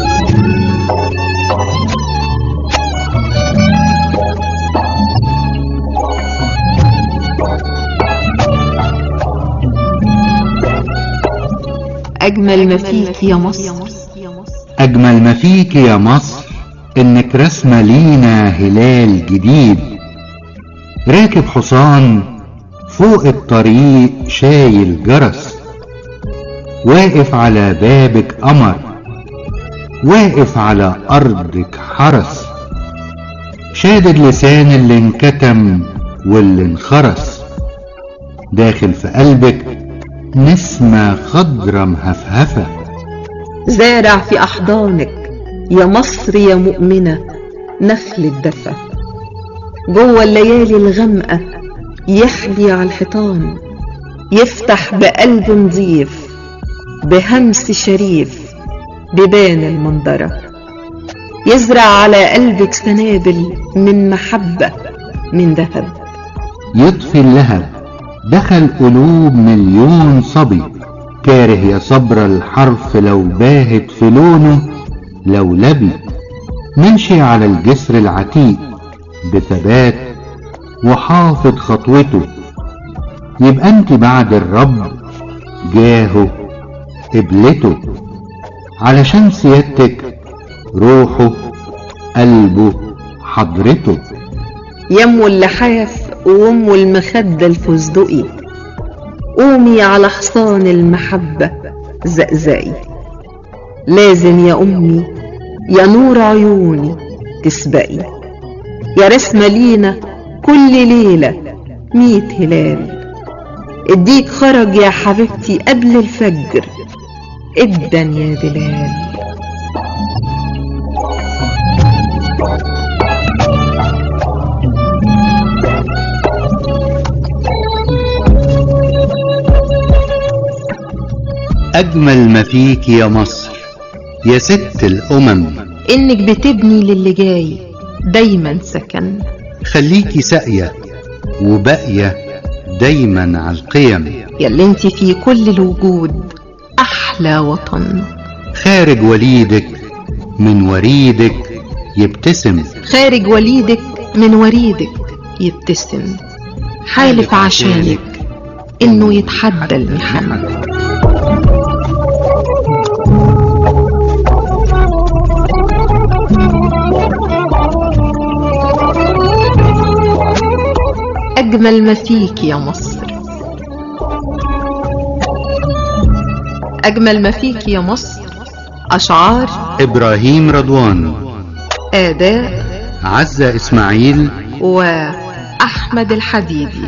أجمل ما فيك يا مصر. أجمل ما فيك يا مصر إنك رسمة لينا هلال جديد، راكب حصان فوق الطريق شايل جرس، واقف على بابك قمر، واقف على أرضك حرس، شادد لسان اللي انكتم واللي انخرس، داخل في قلبك نسمة خضرة مهفهفة، زارع في أحضانك يا مصر يا مؤمنة نخل الدفا، جوه الليالي الغامقة يحلي على الحيطان، يفتح بقلب نظيف بهمس شريف ببان المنظرة، يزرع على قلبك سنابل من محبة من ذهب، يطفي اللهب دخل قلوب مليون صبي، كاره يا صبر الحرف لو باهت في لونه لو لبي، نمشي على الجسر العتيق بثبات وحافظ خطوته، يبقى انت بعد الرب جاهه قبلته، علشان سيادتك روحه قلبه حضرته. يمو اللحاف وامه المخدة الفستقي، قومي على حصان المحبة زقزقي. لازم يا امي يا نور عيوني تسبقي، يا رسمة لينا كل ليلة ميت هلال. الديك خرج يا حبيبتي قبل الفجر ابدا يا بلال. أجمل ما فيك يا مصر يا ست الأمم، إنك بتبني للي جاي دايما سكن. خليكي ساقية وباقية دايما على القيم، ياللي انت في كل الوجود أحلى وطن. خارج وليدك من وريدك يبتسم، خارج وليدك من وريدك يبتسم. حالف عشانك إنه يتحدى المحن. أجمل ما فيك يا مصر، أجمل ما فيك يا مصر. أشعار إبراهيم رضوان، أداء عزة إسماعيل وأحمد الحديدي.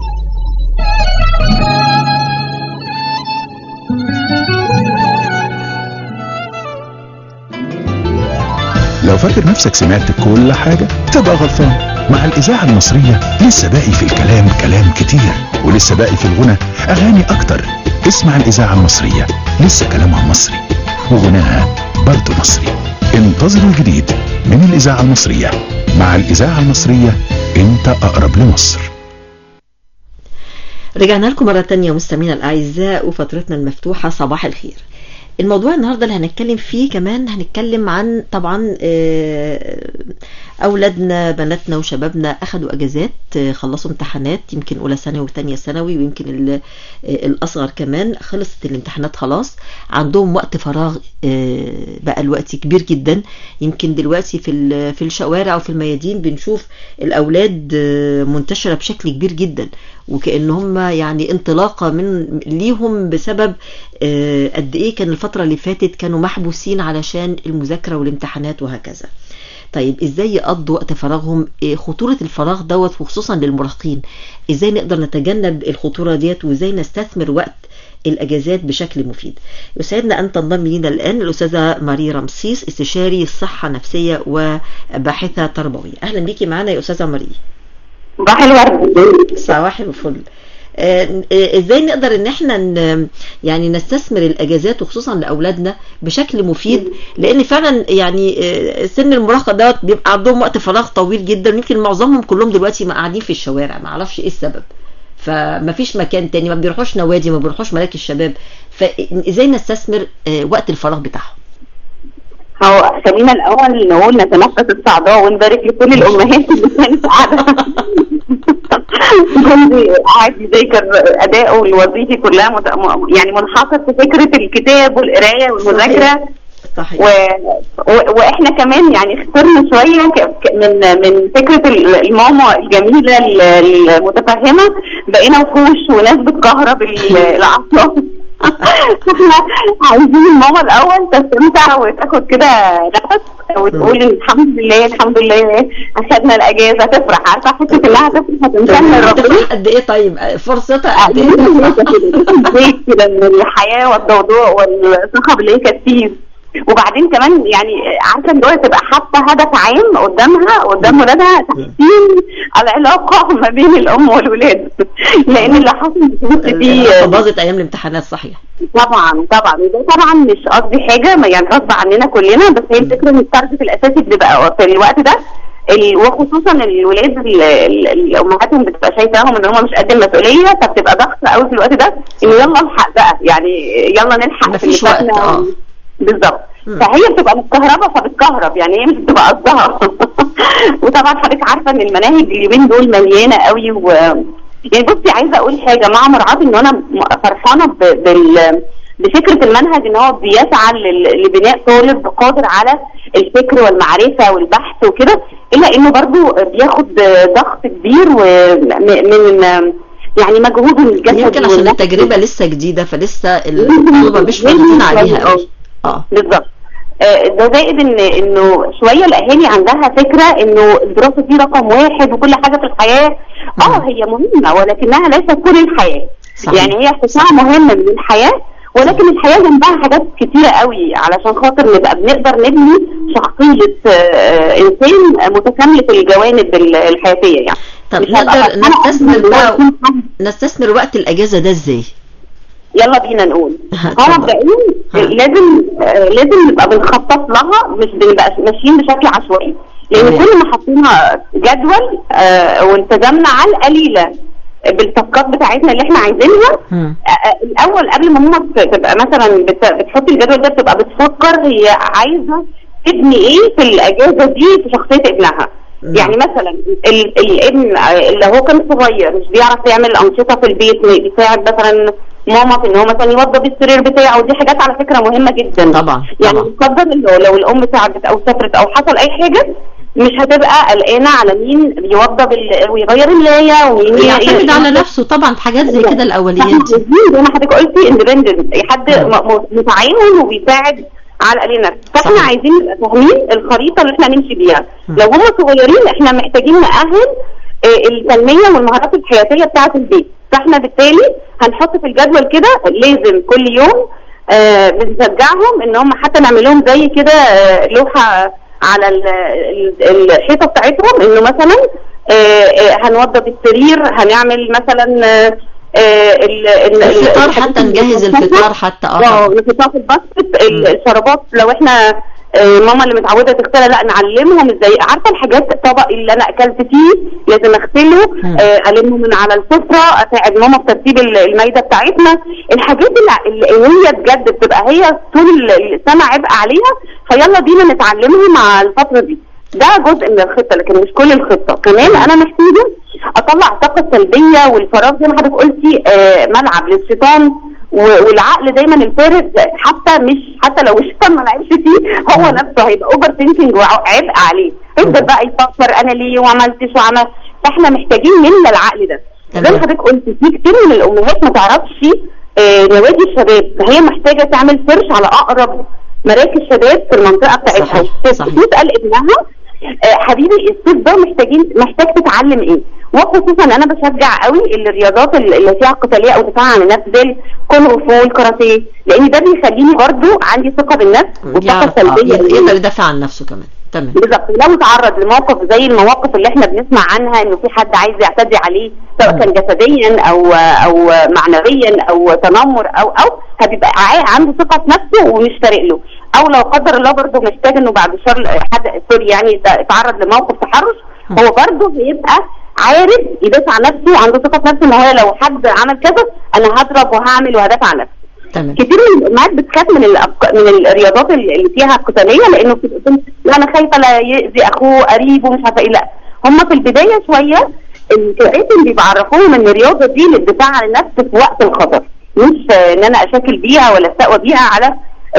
لو فاكر نفسك سمعت كل حاجة تبقى غلطان. مع الإذاعة المصرية لسه باقي في الكلام كلام كتير، ولسه باقي في الغنى أغاني أكتر. اسمع الإذاعة المصرية، لسه كلامها مصري وغناها برضه مصري. انتظروا الجديد من الإذاعة المصرية. مع الإذاعة المصرية انت أقرب لمصر. رجعنا لكم مرة تانية مستمعينا الأعزاء وفترتنا المفتوحة صباح الخير. الموضوع النهاردة اللي هنتكلم فيه كمان هنتكلم عن طبعا أولادنا بناتنا وشبابنا أخدوا أجازات، خلصوا امتحانات، يمكن أولى ثانوي وثانية ثانوي، ويمكن الأصغر كمان خلصت الامتحانات خلاص، عندهم وقت فراغ بقى الوقت كبير جدا. يمكن دلوقتي في في الشوارع وفي الميادين بنشوف الأولاد منتشرة بشكل كبير جدا، وكأنهم يعني انطلاقة من ليهم بسبب قد ايه كان الفترة اللي فاتت كانوا محبوسين علشان المذاكرة والامتحانات وهكذا. طيب ازاي يقضوا وقت فراغهم؟ خطورة الفراغ دوت وخصوصا للمراهقين، ازاي نقدر نتجنب الخطورة ديت وازاي نستثمر وقت الاجازات بشكل مفيد؟ يسعدنا ان تنضم لنا الان الاستاذة ماري رمسيس، استشاري الصحة النفسية وباحثة تربوية. اهلا بيكي معنا يا استاذة ماري. صباح الورد. صباح الفل. ازاي نقدر ان احنا يعني نستثمر الاجازات وخصوصا لاولادنا بشكل مفيد؟ لان فعلا يعني سن المراهقه دوت بيبقى عندهم وقت فراغ طويل جدا، يمكن معظمهم كلهم دلوقتي ما قاعدين في الشوارع، ما اعرفش ايه السبب، فما فيش مكان تاني، ما بيروحوش نوادي، ما بيروحوش مراكز الشباب، فازاي نستثمر وقت الفراغ بتاعهم؟ هو خلينا الاول نقول نتنفس السعداء ونبارك لكل الامهات اللي كانت قاعده كل قاعد يذاكر اداؤه الوظيفي كلها مت... يعني منحصر في فكره الكتاب والقرايه والمذاكره. صحيح. و... و... واحنا كمان يعني اخترنا شويه ك... من من فكره الماما الجميله المتفهمه، بقينا وحوش وناس بتكهرب الاعصاب. احنا عايزين الماما الاول تستمتع وتاخد كده نفس وتقول الحمد لله الحمد لله اخدنا الاجازه، تفرح، عارفه حته انها تفرح هتنسى ربنا قد ايه. طيب فرصتها قد ايه كده من الحياه والضوضاء والصخب اللي هي كانت فيه. وبعدين كمان يعني عارفه ان هو تبقى حاطه هدف عام قدامها قدام ولادها، تحسين العلاقه ما بين الام والولاد، لان اللي حصل فيه باظت ايام الامتحانات. صحيح طبعا طبعا. ده طبعا مش قصدي حاجه يعني غصب عننا كلنا، بس هي الفكره ان التارجت الاساسي بيبقى في الوقت ده، وخصوصا الولاد الامهاتهم بتبقى شايفاهم ان هم مش قد المسؤوليه، فبتبقى ضغط قوي في الوقت ده انه يلا الحق بقى، يعني يلا نلحق مفيش وقت. اه بالظبط. فهي بتبقى متكهربه فبتكهرب، يعني هي مش بتبقى قصدها. وطبعا حضرتك عارفه ان المناهج اليومين دول مليانه قوي و يعني بصي عايزه اقول حاجه مع مراعاه ان انا فرحانه بال بفكره المنهج ان هو بيسعى لبناء طالب قادر على الفكر والمعرفه والبحث وكده، الا انه برضو بياخد ضغط كبير ومن يعني مجهود الجسد. يمكن عشان التجربه لسه جديده فلسه الطلبه مش واخدين عليها قوي. اه بالظبط. ده زائد ان انه شويه الاهالي عندها فكره انه الدراسه دي رقم واحد وكل حاجه في الحياه. اه هي مهمه ولكنها ليست كل الحياه. صحيح. يعني هي قطاع مهم من الحياه، ولكن الحياه جنبها حاجات كتيره قوي علشان خاطر نبقى بنقدر نبني شخصيه انسان متكامله الجوانب الحياتيه يعني. طب نقدر نستثمر بقى نستثمر وقت الاجازه ده ازاي؟ يلا بينا نقول. هو مبدئيا لازم لازم نبقى بنخطط لها، مش بنبقى ماشيين بشكل عشوائي، لان كل ما حطينا جدول آه والتزمنا على القليله بالتاسكات بتاعتنا اللي احنا عايزينها. آه الاول قبل ما ماما تبقى مثلا بتحط الجدول ده بتبقى بتفكر هي عايزه تبني ايه في الاجازه دي في شخصيه ابنها. يعني مثلا الابن اللي هو كان صغير مش بيعرف يعمل انشطه في البيت، بيساعد مثلا ماما في ان هو مثلا يوضب السرير بتاعه، ودي حاجات على فكره مهمه جدا طبعا. يعني يفضل لو, لو الام ساعدت او سافرت او حصل اي حاجه مش هتبقى قلقانه على مين بيوضب ويغير اللايه ومين يعتمد على نفسه. طبعا حاجات زي كده الاوليات زي ما حضرتك قلتي اندبندنت، حد متعاون وبيساعد على قليل. فاحنا عايزين نبقى فاهمين الخريطه اللي احنا نمشي بيها. لو هم صغيرين احنا محتاجين نأهل التنميه والمهارات الحياتيه بتاعه البيت، فاحنا بالتالي هنحط في الجدول كده لازم كل يوم آه بنشجعهم ان هم حتى نعمل لهم زي كده آه لوحه على الحيطه بتاعتهم، انه مثلا آه آه هنوضب السرير، هنعمل مثلا آه الفطار حتى نجهز الفطار حتى اه الفطار في الباسكت. الشرابات لو احنا ماما اللي متعوده تغسلها لا نعلمهم ازاي. عارفه الحاجات الطبق اللي انا اكلت فيه لازم اغسله، المه من على السفره، اساعد ماما في ترتيب المائده بتاعتنا. الحاجات اللي هي بجد بتبقى هي طول السنه عبء عليها، فيلا بينا نتعلمها مع الفتره دي. ده جزء من الخطه لكن مش كل الخطه. كمان انا محتاجه اطلع الطاقه السلبيه والفراغ زي ما حضرتك قلتي آه ملعب للشيطان، والعقل دايما الفارغ حتى مش حتى لو الشيطان ما لعبش فيه هو نفسه هيبقى اوفر ثينكينج وعبء عليه، يبدا بقى يفكر انا ليه وعملتش وعمل. فاحنا محتاجين نملى العقل ده. زي ما حضرتك قلتي في كتير من الامهات ما تعرفش آه نوادي الشباب، فهي محتاجه تعمل سيرش على اقرب مراكز شباب في المنطقه بتاعتها، تسال ابنها آه حبيبي الصيف ده محتاجين محتاج تتعلم ايه. وخصوصا انا بشجع قوي الرياضات اللي فيها قتاليه او دفاع عن النفس زي الكونغ فو والكاراتيه، لان ده بيخليني برضو عندي ثقه بالنفس وطاقه سلبيه يقدر يدافع عن نفسه كمان. تمام بالظبط. لو تعرض لموقف زي المواقف اللي احنا بنسمع عنها انه في حد عايز يعتدي عليه سواء كان جسديا او او معنويا او تنمر او او هتبقى عنده ثقه في نفسه ومش فارق له، او لو قدر الله برضه محتاج انه بعد شر حد سوري يعني يتعرض لموقف تحرش، هو برضه هيبقى عارف يدافع عن نفسه وعنده ثقه في نفسه ان هو لو حد عمل كذا انا هضرب وهعمل وهدافع عن نفسي. تمام. كتير من الامهات بتخاف من من الرياضات اللي فيها قتاليه لانه بتبقى لا انا خايفه لا يأذي اخوه قريبه ومش عارفه ايه. لا هم في البدايه شويه الكباتن بيعرفوهم ان الرياضه دي للدفاع عن النفس في وقت الخطر، مش ان انا اشاكل بيها ولا استقوى بيها على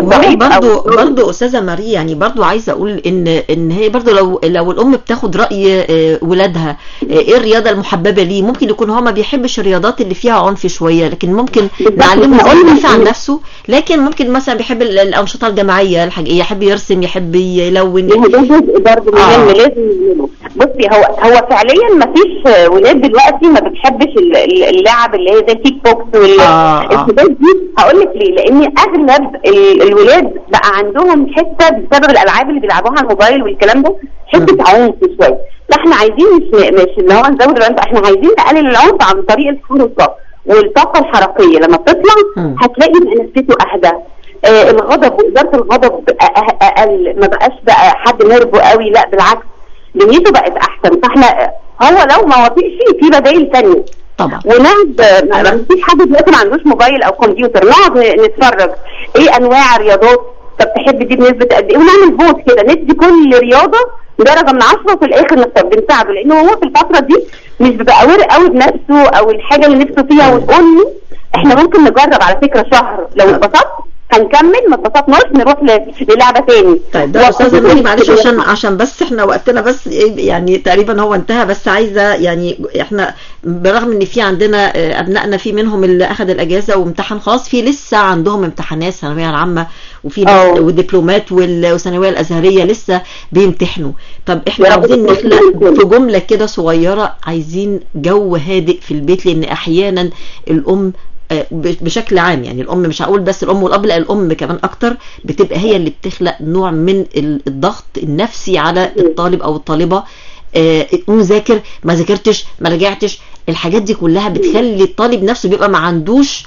برضو برضو استاذه ماري. يعني برضو عايزه اقول ان ان هي برضو لو لو الام بتاخد راي ولادها ايه الرياضه المحببه ليه، ممكن يكون هو ما بيحبش الرياضات اللي فيها عنف شويه، لكن ممكن نعلمه ازاي يدافع عن نفسه. لكن ممكن مثلا بيحب الانشطه الجماعيه، يحب يرسم، يحب يلون. ده جزء برضو مهم لازم نعمله. بصي هو هو فعليا ما فيش ولاد دلوقتي ما بتحبش اللعب اللي هي زي الكيك بوكس والحاجات دي. هقول لك ليه، لان اغلب الولاد بقى عندهم حته بسبب الالعاب اللي بيلعبوها على الموبايل والكلام ده حته عنف شويه. فاحنا عايزين مش مش ان هو نزود العنف، احنا عايزين نقلل العنف عن طريق الحركه والطاقه الحركيه. لما بتطلع هتلاقي بقى نفسيته اهدى، آه الغضب واداره الغضب اقل، ما بقاش بقى حد نربه قوي، لا بالعكس دنيته بقت احسن. فاحنا هو لو ما وافقش في بدائل ثانيه طبعا، ونقعد ما فيش حد دلوقتي ما عندوش موبايل او كمبيوتر، نقعد نتفرج ايه انواع رياضات طب تحب دي بنسبه قد ايه، ونعمل فوت كده ندي كل رياضه درجه من عشرة وفي الاخر نختار بنساعده، لانه هو في الفتره دي مش بيبقى اوير قوي بنفسه او الحاجه اللي نفسه فيها، وتقول لي احنا ممكن نجرب على فكره شهر، لو اتبسطت هنكمل، ما اتبسطناش نروح للعبه تاني. طيب ده استاذه مالي معلش عشان عشان بس احنا وقتنا بس يعني تقريبا هو انتهى، بس عايزه يعني احنا برغم ان في عندنا ابنائنا في منهم اللي اخذ الاجازه وامتحن خاص، في لسه عندهم امتحانات الثانويه العامه وفي والدبلومات والثانويه الازهريه لسه بيمتحنوا. طب احنا عاوزين نخلق في جمله كده صغيره، عايزين جو هادئ في البيت، لان احيانا الام بشكل عام يعني الام مش هقول بس الام والاب، لا الام كمان اكتر بتبقى هي اللي بتخلق نوع من الضغط النفسي على الطالب او الطالبه. قوم ذاكر، ما ذاكرتش، ما رجعتش، الحاجات دي كلها بتخلي الطالب نفسه بيبقى ما عندوش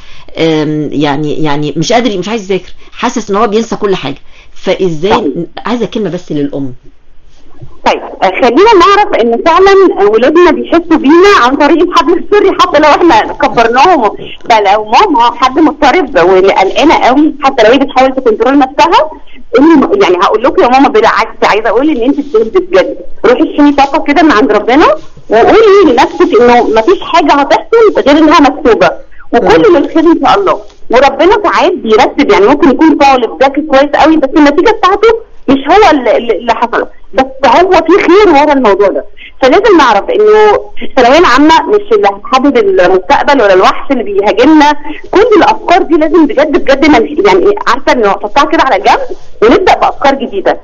يعني يعني مش قادر، مش عايز يذاكر، حاسس ان هو بينسى كل حاجه. فازاي، عايزه كلمه بس للام. طيب خلينا نعرف ان فعلا ولادنا بيحسوا بينا عن طريق الحبل السري، حتى لو احنا كبرناهم. فلو ماما حد مضطرب وقلقانه قوي، حتى لو هي بتحاول تكنترول نفسها، يعني هقول لكم يا ماما بالعكس، عايزه اقول ان انت بجد بجد روحي اشحني طاقه كده من عند ربنا، وقولي لنفسك انه مفيش حاجه هتحصل غير انها مكتوبه، وكل الخير ان شاء الله. وربنا ساعات بيرتب، يعني ممكن يكون طالب ذاكر كويس قوي بس النتيجه بتاعته مش هو اللي حصل، بس هو في خير ورا الموضوع ده. فلازم نعرف انه الثانويه العامه مش اللي هتحدد المستقبل ولا الوحش اللي بيهاجمنا، كل الافكار دي لازم بجد بجد يعني عارفه انه نحطها كده على جنب ونبدا بافكار جديده،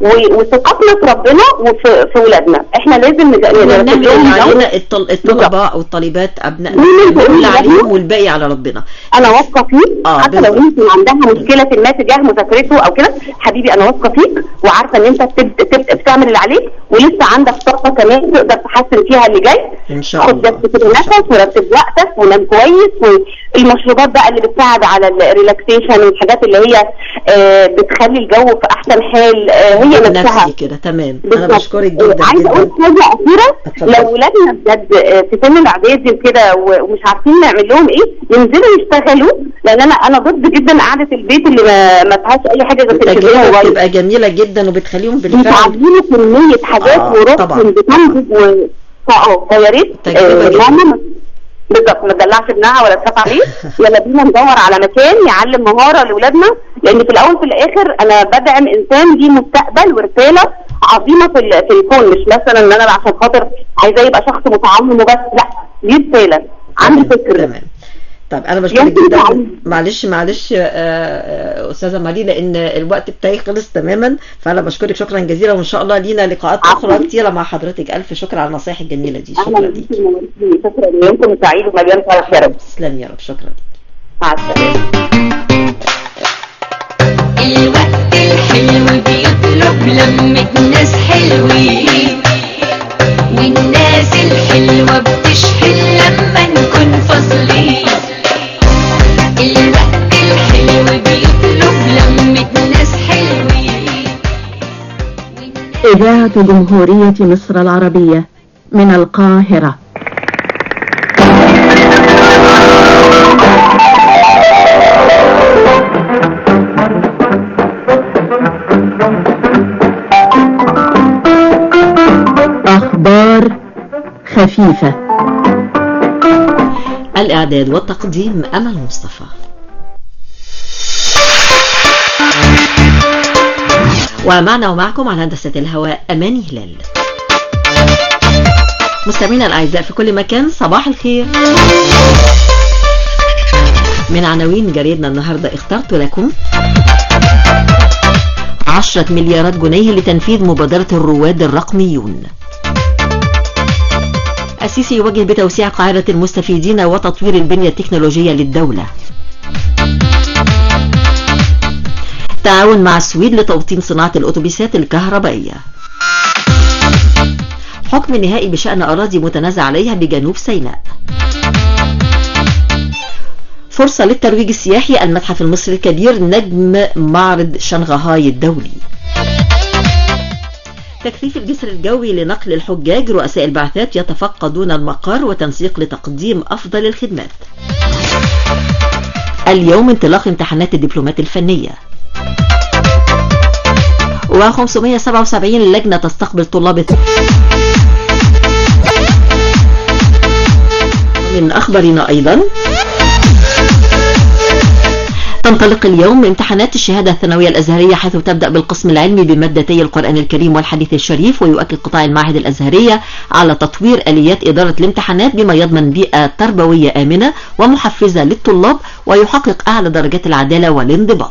وثقتنا في ربنا وفي في ولادنا. احنا لازم نعمل علينا الطلبه او الطالبات ابنائنا نقول عليهم والباقي على ربنا. انا واثقه فيك آه حتى لو انت عندها مشكله ما تجاه مذاكرته او كده، حبيبي انا واثقه فيك وعارفه ان انت بتبدا بتعمل اللي عليك، ولسه عندك طاقه كمان تقدر تحسن فيها اللي جاي ان شاء الله. خد بس كده نفس ورتب وقتك ونام كويس، والمشروبات بقى اللي بتساعد على الريلاكسيشن والحاجات اللي هي آه بتخلي الجو في احسن حال آه هي نفسها كده. تمام انا بشكرك جدا. عايزه اقول حاجه اخيره، لو ولادنا بجد في سن الاعدادي وكده ومش عارفين نعمل لهم ايه، ينزلوا يشتغلوا، لان انا انا ضد جدا قعده البيت اللي ما, ما فيهاش اي حاجه غير التلفزيون. بتبقى جميله جدا وبتخليهم بالفعل بتعلموا كميه حاجات آه وروحهم بتنضج و اه فيا ريت ماما بالظبط ما تدلعش ابنها ولا تخاف عليه. يلا بينا ندور على مكان يعلم مهاره لاولادنا، لان في الاول في الاخر انا بدعم انسان ليه مستقبل ورساله عظيمه في في الكون، مش مثلا ان انا عشان خاطر عايزاه يبقى شخص متعلم وبس، لا ليه رساله عندي فكر. تمام. طب انا بشكرك جدا. معلش معلش استاذه مالي لان الوقت بتاعي خلص تماما، فانا بشكرك شكرا جزيلا، وان شاء الله لينا لقاءات اخرى كتيره مع حضرتك. الف شكر على النصائح الجميله دي. شكرا ليك. شكرا ليكم، سعيد ومليان فرح يا رب. تسلم يا رب. شكرا ليك. مع السلامه. الوقت الحلو بيطلب لمة ناس حلوين، والناس الحلوه بتشحن لما نكون فاصلين. الوقت الحلو بيطلب لمة ناس حلوين. إذاعة جمهورية مصر العربية من القاهرة. أخبار خفيفة. الإعداد والتقديم أمل مصطفى. ومعنا ومعكم على هندسة الهواء أماني هلال. مستمعينا الأعزاء في كل مكان، صباح الخير. من عناوين جريدنا النهاردة اخترت لكم عشرة مليارات جنيه لتنفيذ مبادرة الرواد الرقميون. السيسي يوجه بتوسيع قاعدة المستفيدين وتطوير البنية التكنولوجية للدولة. تعاون مع السويد لتوطين صناعة الأتوبيسات الكهربائية. حكم نهائي بشأن أراضي متنازع عليها بجنوب سيناء. فرصة للترويج السياحي، المتحف المصري الكبير نجم معرض شنغهاي الدولي. تكثيف الجسر الجوي لنقل الحجاج، رؤساء البعثات يتفقدون المقر وتنسيق لتقديم أفضل الخدمات. اليوم انطلاق امتحانات الدبلومات الفنية. وخمسمائة وسبعة وسبعين لجنة تستقبل طلاب. من أخبارنا أيضا تنطلق اليوم امتحانات الشهادة الثانوية الأزهرية، حيث تبدأ بالقسم العلمي بمادتي القرآن الكريم والحديث الشريف. ويؤكد قطاع المعاهد الأزهرية على تطوير آليات إدارة الامتحانات بما يضمن بيئة تربوية آمنة ومحفزة للطلاب ويحقق أعلى درجات العدالة والانضباط.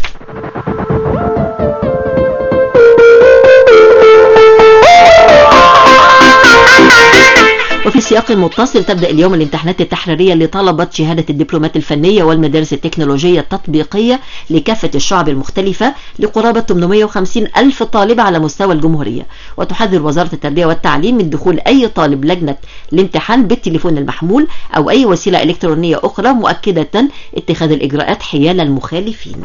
وفي سياق متصل تبدأ اليوم الامتحانات التحريرية لطلبة شهادة الدبلومات الفنية والمدارس التكنولوجية التطبيقية لكافة الشعب المختلفة لقرابة ثمانمائة وخمسين ألف طالب على مستوى الجمهورية. وتحذر وزارة التربية والتعليم من دخول أي طالب لجنة الامتحان بالتليفون المحمول أو أي وسيلة إلكترونية أخرى، مؤكدة اتخاذ الإجراءات حيال المخالفين.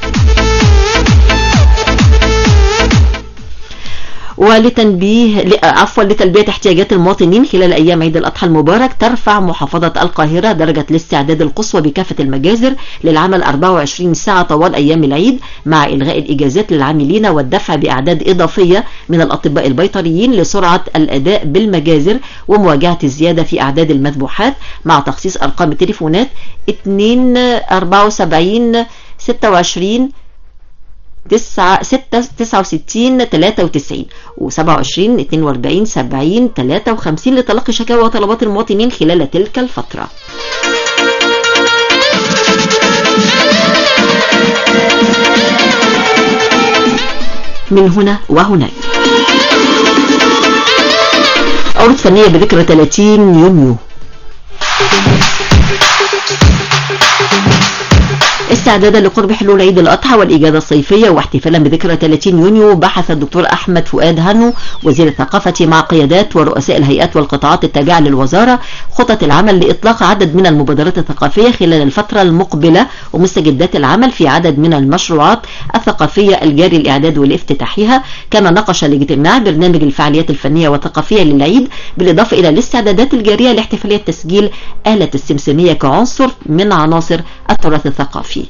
ولتنبيه عفوا لتلبية احتياجات المواطنين خلال أيام عيد الأضحى المبارك، ترفع محافظة القاهرة درجة الاستعداد القصوى بكافة المجازر للعمل أربعة وعشرين ساعة طوال أيام العيد، مع إلغاء الإجازات للعاملين والدفع بأعداد إضافية من الأطباء البيطريين لسرعة الأداء بالمجازر ومواجهة الزيادة في أعداد المذبوحات، مع تخصيص أرقام التليفونات اثنين أربعة وسبعين ستة وعشرين تسعة ستة تسعة وستين ثلاثة وتسعين وسبعة وعشرين اثنين وأربعين سبعين ثلاثة وخمسين لتلقي شكاوى وطلبات المواطنين خلال تلك الفترة. من هنا وهناك. عروض فنية بذكرى ثلاثين يونيو. استعدادا لقرب حلول عيد الأضحى والإجازة الصيفية واحتفالا بذكرى ثلاثين يونيو، بحث الدكتور أحمد فؤاد هانو وزير الثقافة مع قيادات ورؤساء الهيئات والقطاعات التابعة للوزارة خطط العمل لإطلاق عدد من المبادرات الثقافية خلال الفترة المقبلة ومستجدات العمل في عدد من المشروعات الثقافية الجاري الإعداد والافتتاحها. كما ناقش الاجتماع برنامج الفعاليات الفنية والثقافية للعيد، بالإضافة إلى الاستعدادات الجارية لاحتفالية تسجيل آلة السمسمية كعنصر من عناصر التراث الثقافي.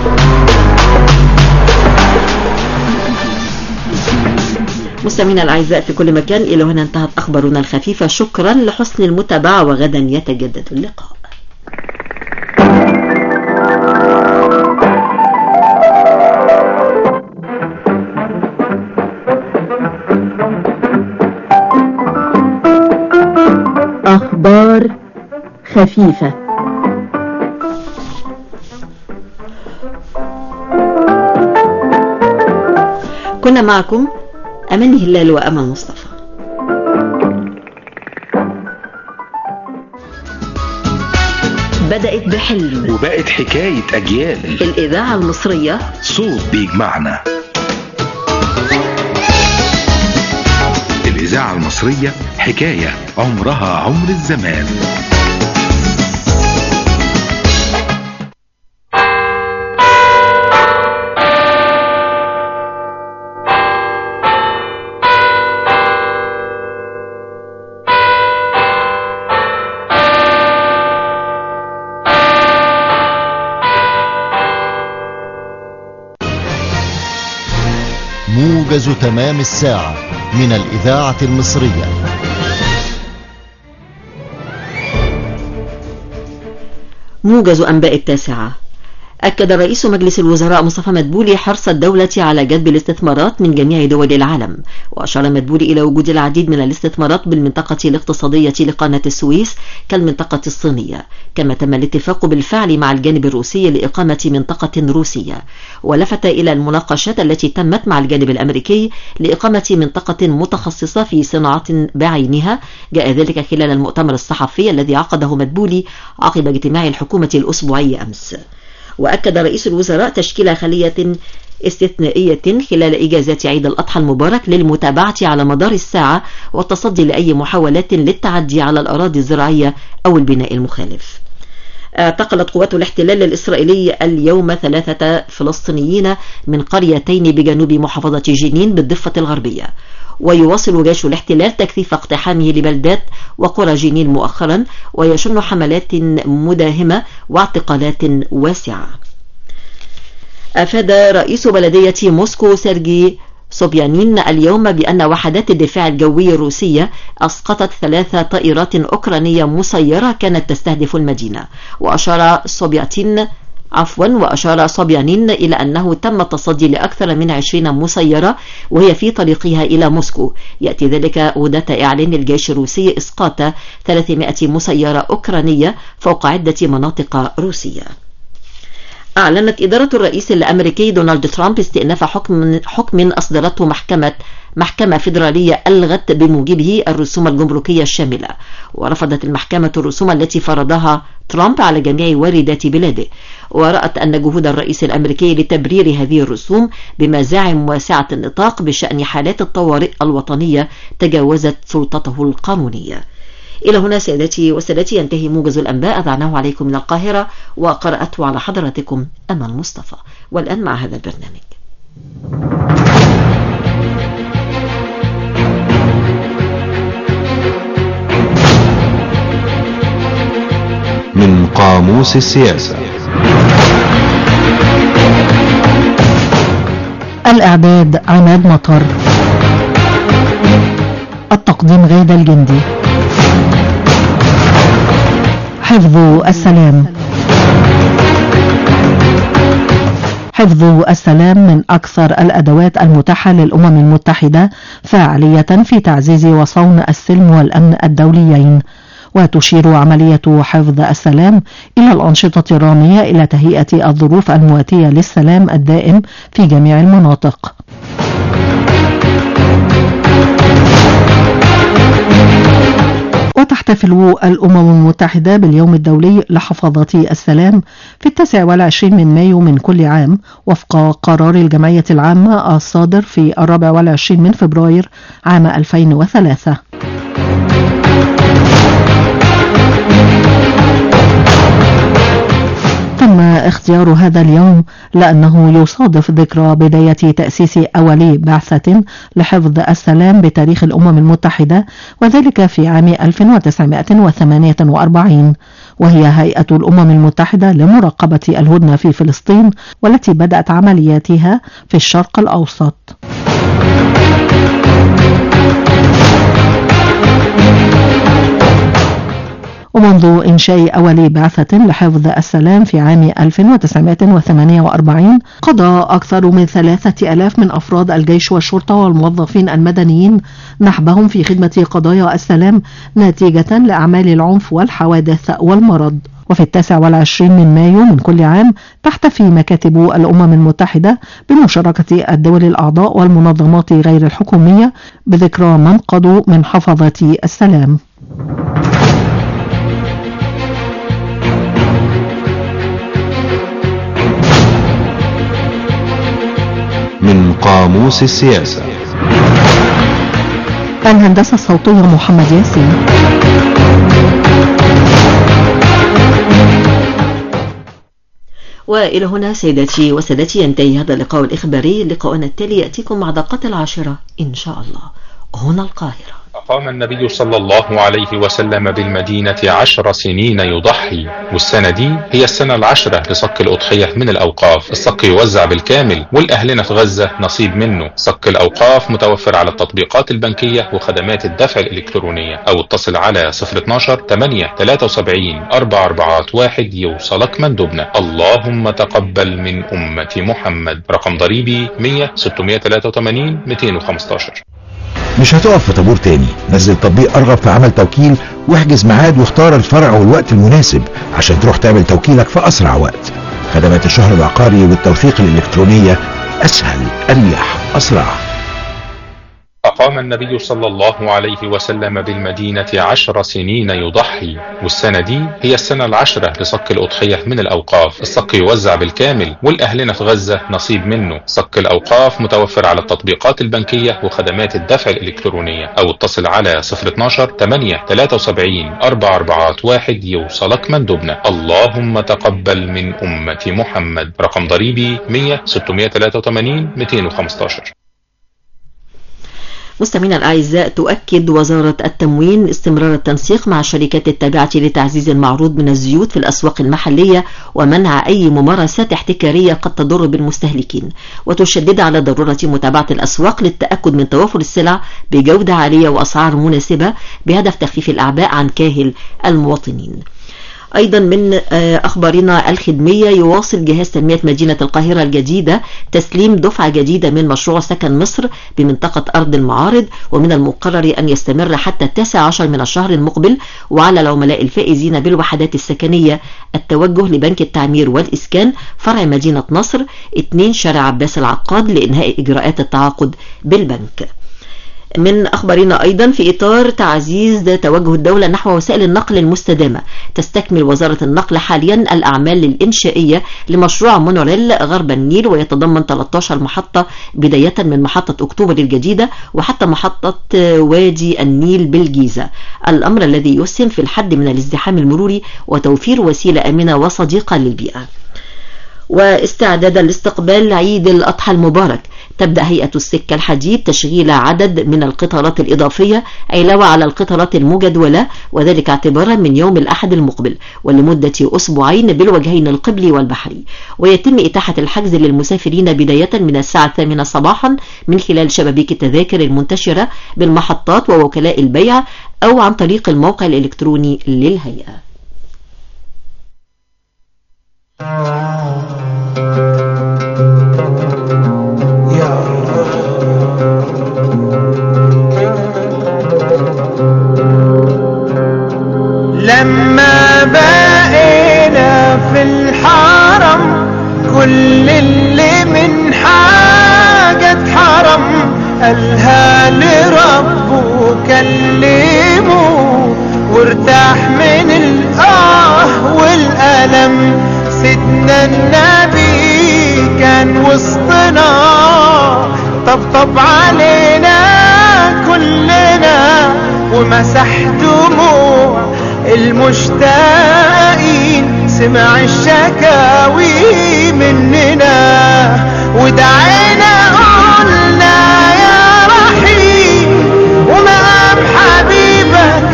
مستمعينا الأعزاء في كل مكان، إلى هنا انتهت أخبارنا الخفيفة. شكرا لحسن المتابعة، وغدا يتجدد اللقاء. أخبار خفيفة. كنا معكم أماني هلال وأمل مصطفى. بدأت بحلم وبقت حكاية أجيال. الإذاعة المصرية صوت بيجمعنا. الإذاعة المصرية حكاية عمرها عمر الزمان. موجز تمام الساعة من الإذاعة المصرية. موجز أنباء التاسعة. أكد رئيس مجلس الوزراء مصطفى مدبولي حرص الدولة على جذب الاستثمارات من جميع دول العالم، وأشار مدبولي إلى وجود العديد من الاستثمارات بالمنطقة الاقتصادية لقناة السويس كالمنطقة الصينية. كما تم الاتفاق بالفعل مع الجانب الروسي لإقامة منطقة روسية، ولفت إلى المناقشات التي تمت مع الجانب الأمريكي لإقامة منطقة متخصصة في صناعة بعينها. جاء ذلك خلال المؤتمر الصحفي الذي عقده مدبولي عقب اجتماع الحكومة الأسبوعي أمس. وأكد رئيس الوزراء تشكيل خلية استثنائية خلال إجازات عيد الأضحى المبارك للمتابعة على مدار الساعة والتصدي لأي محاولات للتعدي على الأراضي الزراعية أو البناء المخالف. اعتقلت قوات الاحتلال الإسرائيلي اليوم ثلاثة فلسطينيين من قريتين بجنوب محافظة جنين بالضفة الغربية. ويواصل جيش الاحتلال تكثيف اقتحامه لبلدات وقرى جنين مؤخرا، ويشن حملات مداهمة واعتقالات واسعة. أفاد رئيس بلدية موسكو سيرجي صوبيانين اليوم بأن وحدات الدفاع الجوي الروسية أسقطت ثلاث طائرات أوكرانية مسيرة كانت تستهدف المدينة. وأشار صوبياتين عفوا وأشار صوبيانين إلى أنه تم التصدي لأكثر من عشرين مسيرة وهي في طريقها إلى موسكو. يأتي ذلك غداة إعلان الجيش الروسي إسقاط ثلاثمائة مسيرة أوكرانية فوق عدة مناطق روسية. أعلنت إدارة الرئيس الأمريكي دونالد ترامب استئناف حكم حكم أصدرته محكمة محكمة فيدرالية ألغت بموجبه الرسوم الجمركية الشاملة. ورفضت المحكمة الرسوم التي فرضها ترامب على جميع واردات بلاده، ورأت أن جهود الرئيس الأمريكي لتبرير هذه الرسوم بمزاعم واسعة النطاق بشأن حالات الطوارئ الوطنية تجاوزت سلطته القانونية. إلى هنا سيداتي وسادتي ينتهي موجز الأنباء أذعناه عليكم من القاهرة وقرأته على حضراتكم أمل مصطفى. والآن مع هذا البرنامج. من قاموس السياسة. الإعداد عماد مطر، التقديم غيدة الجندي، حفظ السلام. حفظ السلام من أكثر الأدوات المتاحة للأمم المتحدة فاعلية في تعزيز وصون السلم والأمن الدوليين، وتشير عملية حفظ السلام إلى الأنشطة الرامية إلى تهيئة الظروف المواتية للسلام الدائم في جميع المناطق. وتحتفل الأمم المتحدة باليوم الدولي لحفاظة السلام في التاسع والعشرين من مايو من كل عام وفق قرار الجمعية العامة الصادر في الرابع والعشرين من فبراير عام ألفين وثلاثة. تم اختيار هذا اليوم لأنه يصادف ذكرى بداية تأسيس أولي بعثة لحفظ السلام بتاريخ الأمم المتحدة، وذلك في عام ألف وتسعمائة وثمانية وأربعين، وهي هيئة الأمم المتحدة لمراقبة الهدنة في فلسطين، والتي بدأت عملياتها في الشرق الأوسط. ومنذ إنشاء أولي بعثة لحفظ السلام في عام ألف وتسعمائة وثمانية وأربعين قضى أكثر من ثلاثة ألاف من أفراد الجيش والشرطة والموظفين المدنيين نحبهم في خدمة قضايا السلام نتيجة لأعمال العنف والحوادث والمرض. وفي التاسع والعشرين من مايو من كل عام تحتفي مكاتب الأمم المتحدة بمشاركة الدول الأعضاء والمنظمات غير الحكومية بذكرى من قضوا من حفظة السلام. من قاموس السياسة. الهندسة الصوتية محمد ياسين. وإلى هنا سيداتي وسادتي ينتهي هذا اللقاء الإخباري. لقاءنا التالي يأتيكم مع دقات العاشرة إن شاء الله هنا القاهرة. أقام النبي صلى الله عليه وسلم بالمدينة عشر سنين يضحي، والسنة دي هي السنة العشرة لصك الأضحية من الأوقاف. الصك يوزع بالكامل والأهلنا في غزة نصيب منه. صك الأوقاف متوفر على التطبيقات البنكية وخدمات الدفع الإلكترونية، أو اتصل على صفر اتناشر ثمانية ثلاثة وسبعين أربعة أربعة واحد يوصلك مندوبنا. اللهم تقبل من أمة محمد. رقم ضريبي مية ستمائة وثلاثة وثمانين مئتين وخمستاشر. مش هتقف في طابور تاني، نزل تطبيق أرغب في عمل توكيل واحجز ميعاد واختار الفرع والوقت المناسب عشان تروح تعمل توكيلك في أسرع وقت. خدمات الشهر العقاري والتوثيق الإلكترونية أسهل أريح أسرع. أقام النبي صلى الله عليه وسلم بالمدينة عشر سنين يضحي، والسنة دي هي السنة العشرة لصك الأضحية من الأوقاف. الصك يوزع بالكامل والأهلنا في غزة نصيب منه. صك الأوقاف متوفر على التطبيقات البنكية وخدمات الدفع الإلكترونية، أو اتصل على صفر اتناشر ثمانية ثلاثة وسبعين أربعة أربعة واحد يوصلك مندوبنا. اللهم تقبل من أمة محمد. رقم ضريبي مية ستمائة وثلاثة وثمانين مئتين وخمستاشر. مستمعينا الأعزاء، تؤكد وزارة التموين استمرار التنسيق مع الشركات التابعة لتعزيز المعروض من الزيوت في الأسواق المحلية ومنع أي ممارسات احتكارية قد تضر بالمستهلكين، وتشدد على ضرورة متابعة الأسواق للتأكد من توافر السلع بجودة عالية وأسعار مناسبة بهدف تخفيف الأعباء عن كاهل المواطنين. أيضا من أخبارنا الخدمية، يواصل جهاز تنمية مدينة القاهرة الجديدة تسليم دفعة جديدة من مشروع سكن مصر بمنطقة أرض المعارض، ومن المقرر أن يستمر حتى التاسع عشر من الشهر المقبل. وعلى العملاء الفائزين بالوحدات السكنية التوجه لبنك التعمير والإسكان فرع مدينة نصر اثنين شارع عباس العقاد لإنهاء إجراءات التعاقد بالبنك. من أخبارنا أيضا في إطار تعزيز توجه الدولة نحو وسائل النقل المستدامة، تستكمل وزارة النقل حاليا الأعمال الإنشائية لمشروع مونوريل غرب النيل، ويتضمن ثلاثة عشر محطة بداية من محطة أكتوبر الجديدة وحتى محطة وادي النيل بالجيزة، الأمر الذي يسهم في الحد من الازدحام المروري وتوفير وسيلة آمنة وصديقة للبيئة. واستعدادا لاستقبال عيد الأضحى المبارك، تبدأ هيئة السكة الحديد تشغيل عدد من القطارات الإضافية علاوة على القطارات المجدولة، وذلك اعتبارا من يوم الأحد المقبل ولمدة أسبوعين بالوجهين القبلي والبحري، ويتم إتاحة الحجز للمسافرين بداية من الساعة الثامنة صباحا من خلال شبابيك التذاكر المنتشرة بالمحطات ووكلاء البيع أو عن طريق الموقع الإلكتروني للهيئة. لما بقينا في الحرم كل اللي من حاجة اتحرم قالها لربه كلمه وارتاح من الآه والألم. سيدنا النبي كان وسطنا طبطب علينا كلنا ومسح دموع المشتاقين، سمع الشكاوي مننا ودعينا قلنا يا رحيم ومقام حبيبك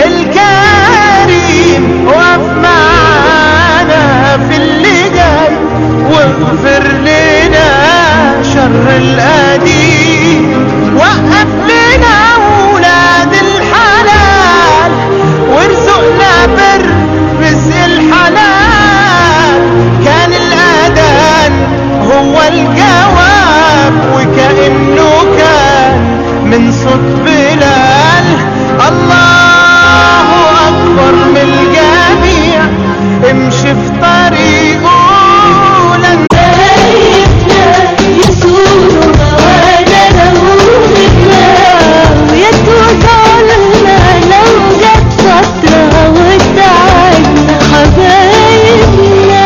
الكريم وقف معانا في اللي جاي واغفر لنا شر القديم، وقف لنا ولاد الحلال وارزقنا بر رزق الحلال. كان الأذان هو الجواب وكأنه كان من صوت بلال. الله أكبر من الجميع، امشي في طريقه لن يسور مواجنا ومثنا ويتوصلنا لو جت فترة وتعبنا حبايبنا.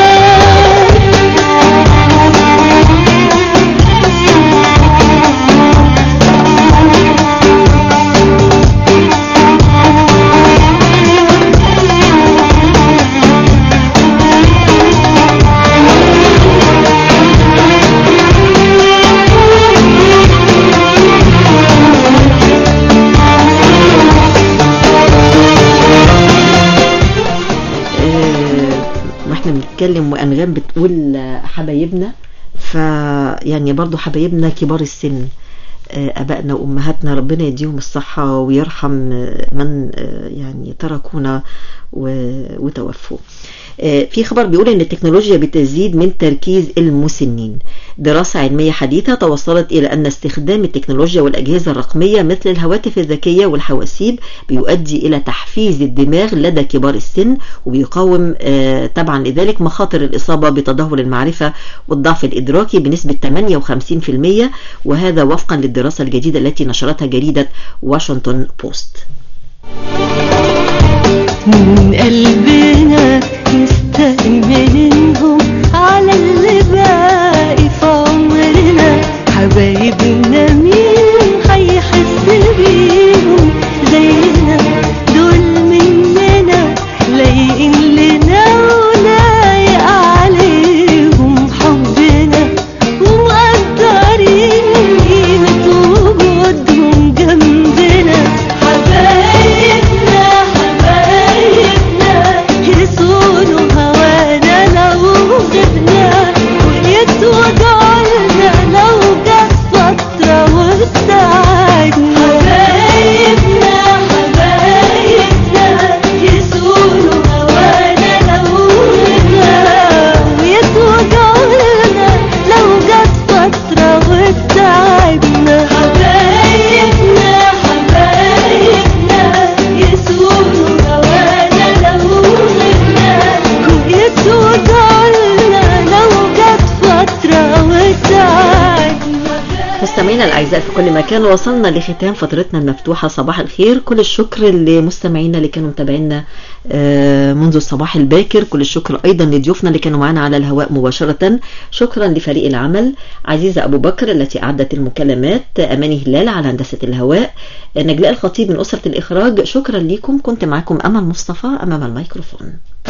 بنتكلم وأنغام بتقول حبايبنا، فيعني برضو حبايبنا كبار السن، أبائنا وأمهاتنا ربنا يديهم الصحة ويرحم من يعني تركونا وتوفوا. في خبر بيقول ان التكنولوجيا بتزيد من تركيز المسنين. دراسة علمية حديثة توصلت الى ان استخدام التكنولوجيا والاجهزة الرقمية مثل الهواتف الذكية والحواسيب بيؤدي الى تحفيز الدماغ لدى كبار السن، وبيقاوم طبعا لذلك مخاطر الاصابة بتدهور المعرفة والضعف الادراكي بنسبة ثمانية وخمسين بالمئة، وهذا وفقا للدراسة الجديدة التي نشرتها جريدة واشنطن بوست. من قلبنا مستأمنينهم على اللي باقي في عمرنا، حبايبنا مين هيحس بيهم زينا، دول مننا لايقين لنا ولايق عليهم حبنا ومقدرين قيمة وجودهم مستمعينا الأعزاء في كل مكان، وصلنا لختام فترتنا المفتوحة صباح الخير. كل الشكر لمستمعينا اللي كانوا متابعينا منذ الصباح الباكر، كل الشكر أيضا لضيوفنا اللي كانوا معنا على الهواء مباشرة. شكرا لفريق العمل، عزيزة أبو بكر التي أعدت المكالمات، أماني هلال على هندسة الهواء، نجلاء الخطيب من أسرة الإخراج. شكرا لكم، كنت معكم أمل مصطفى أمام الميكروفون.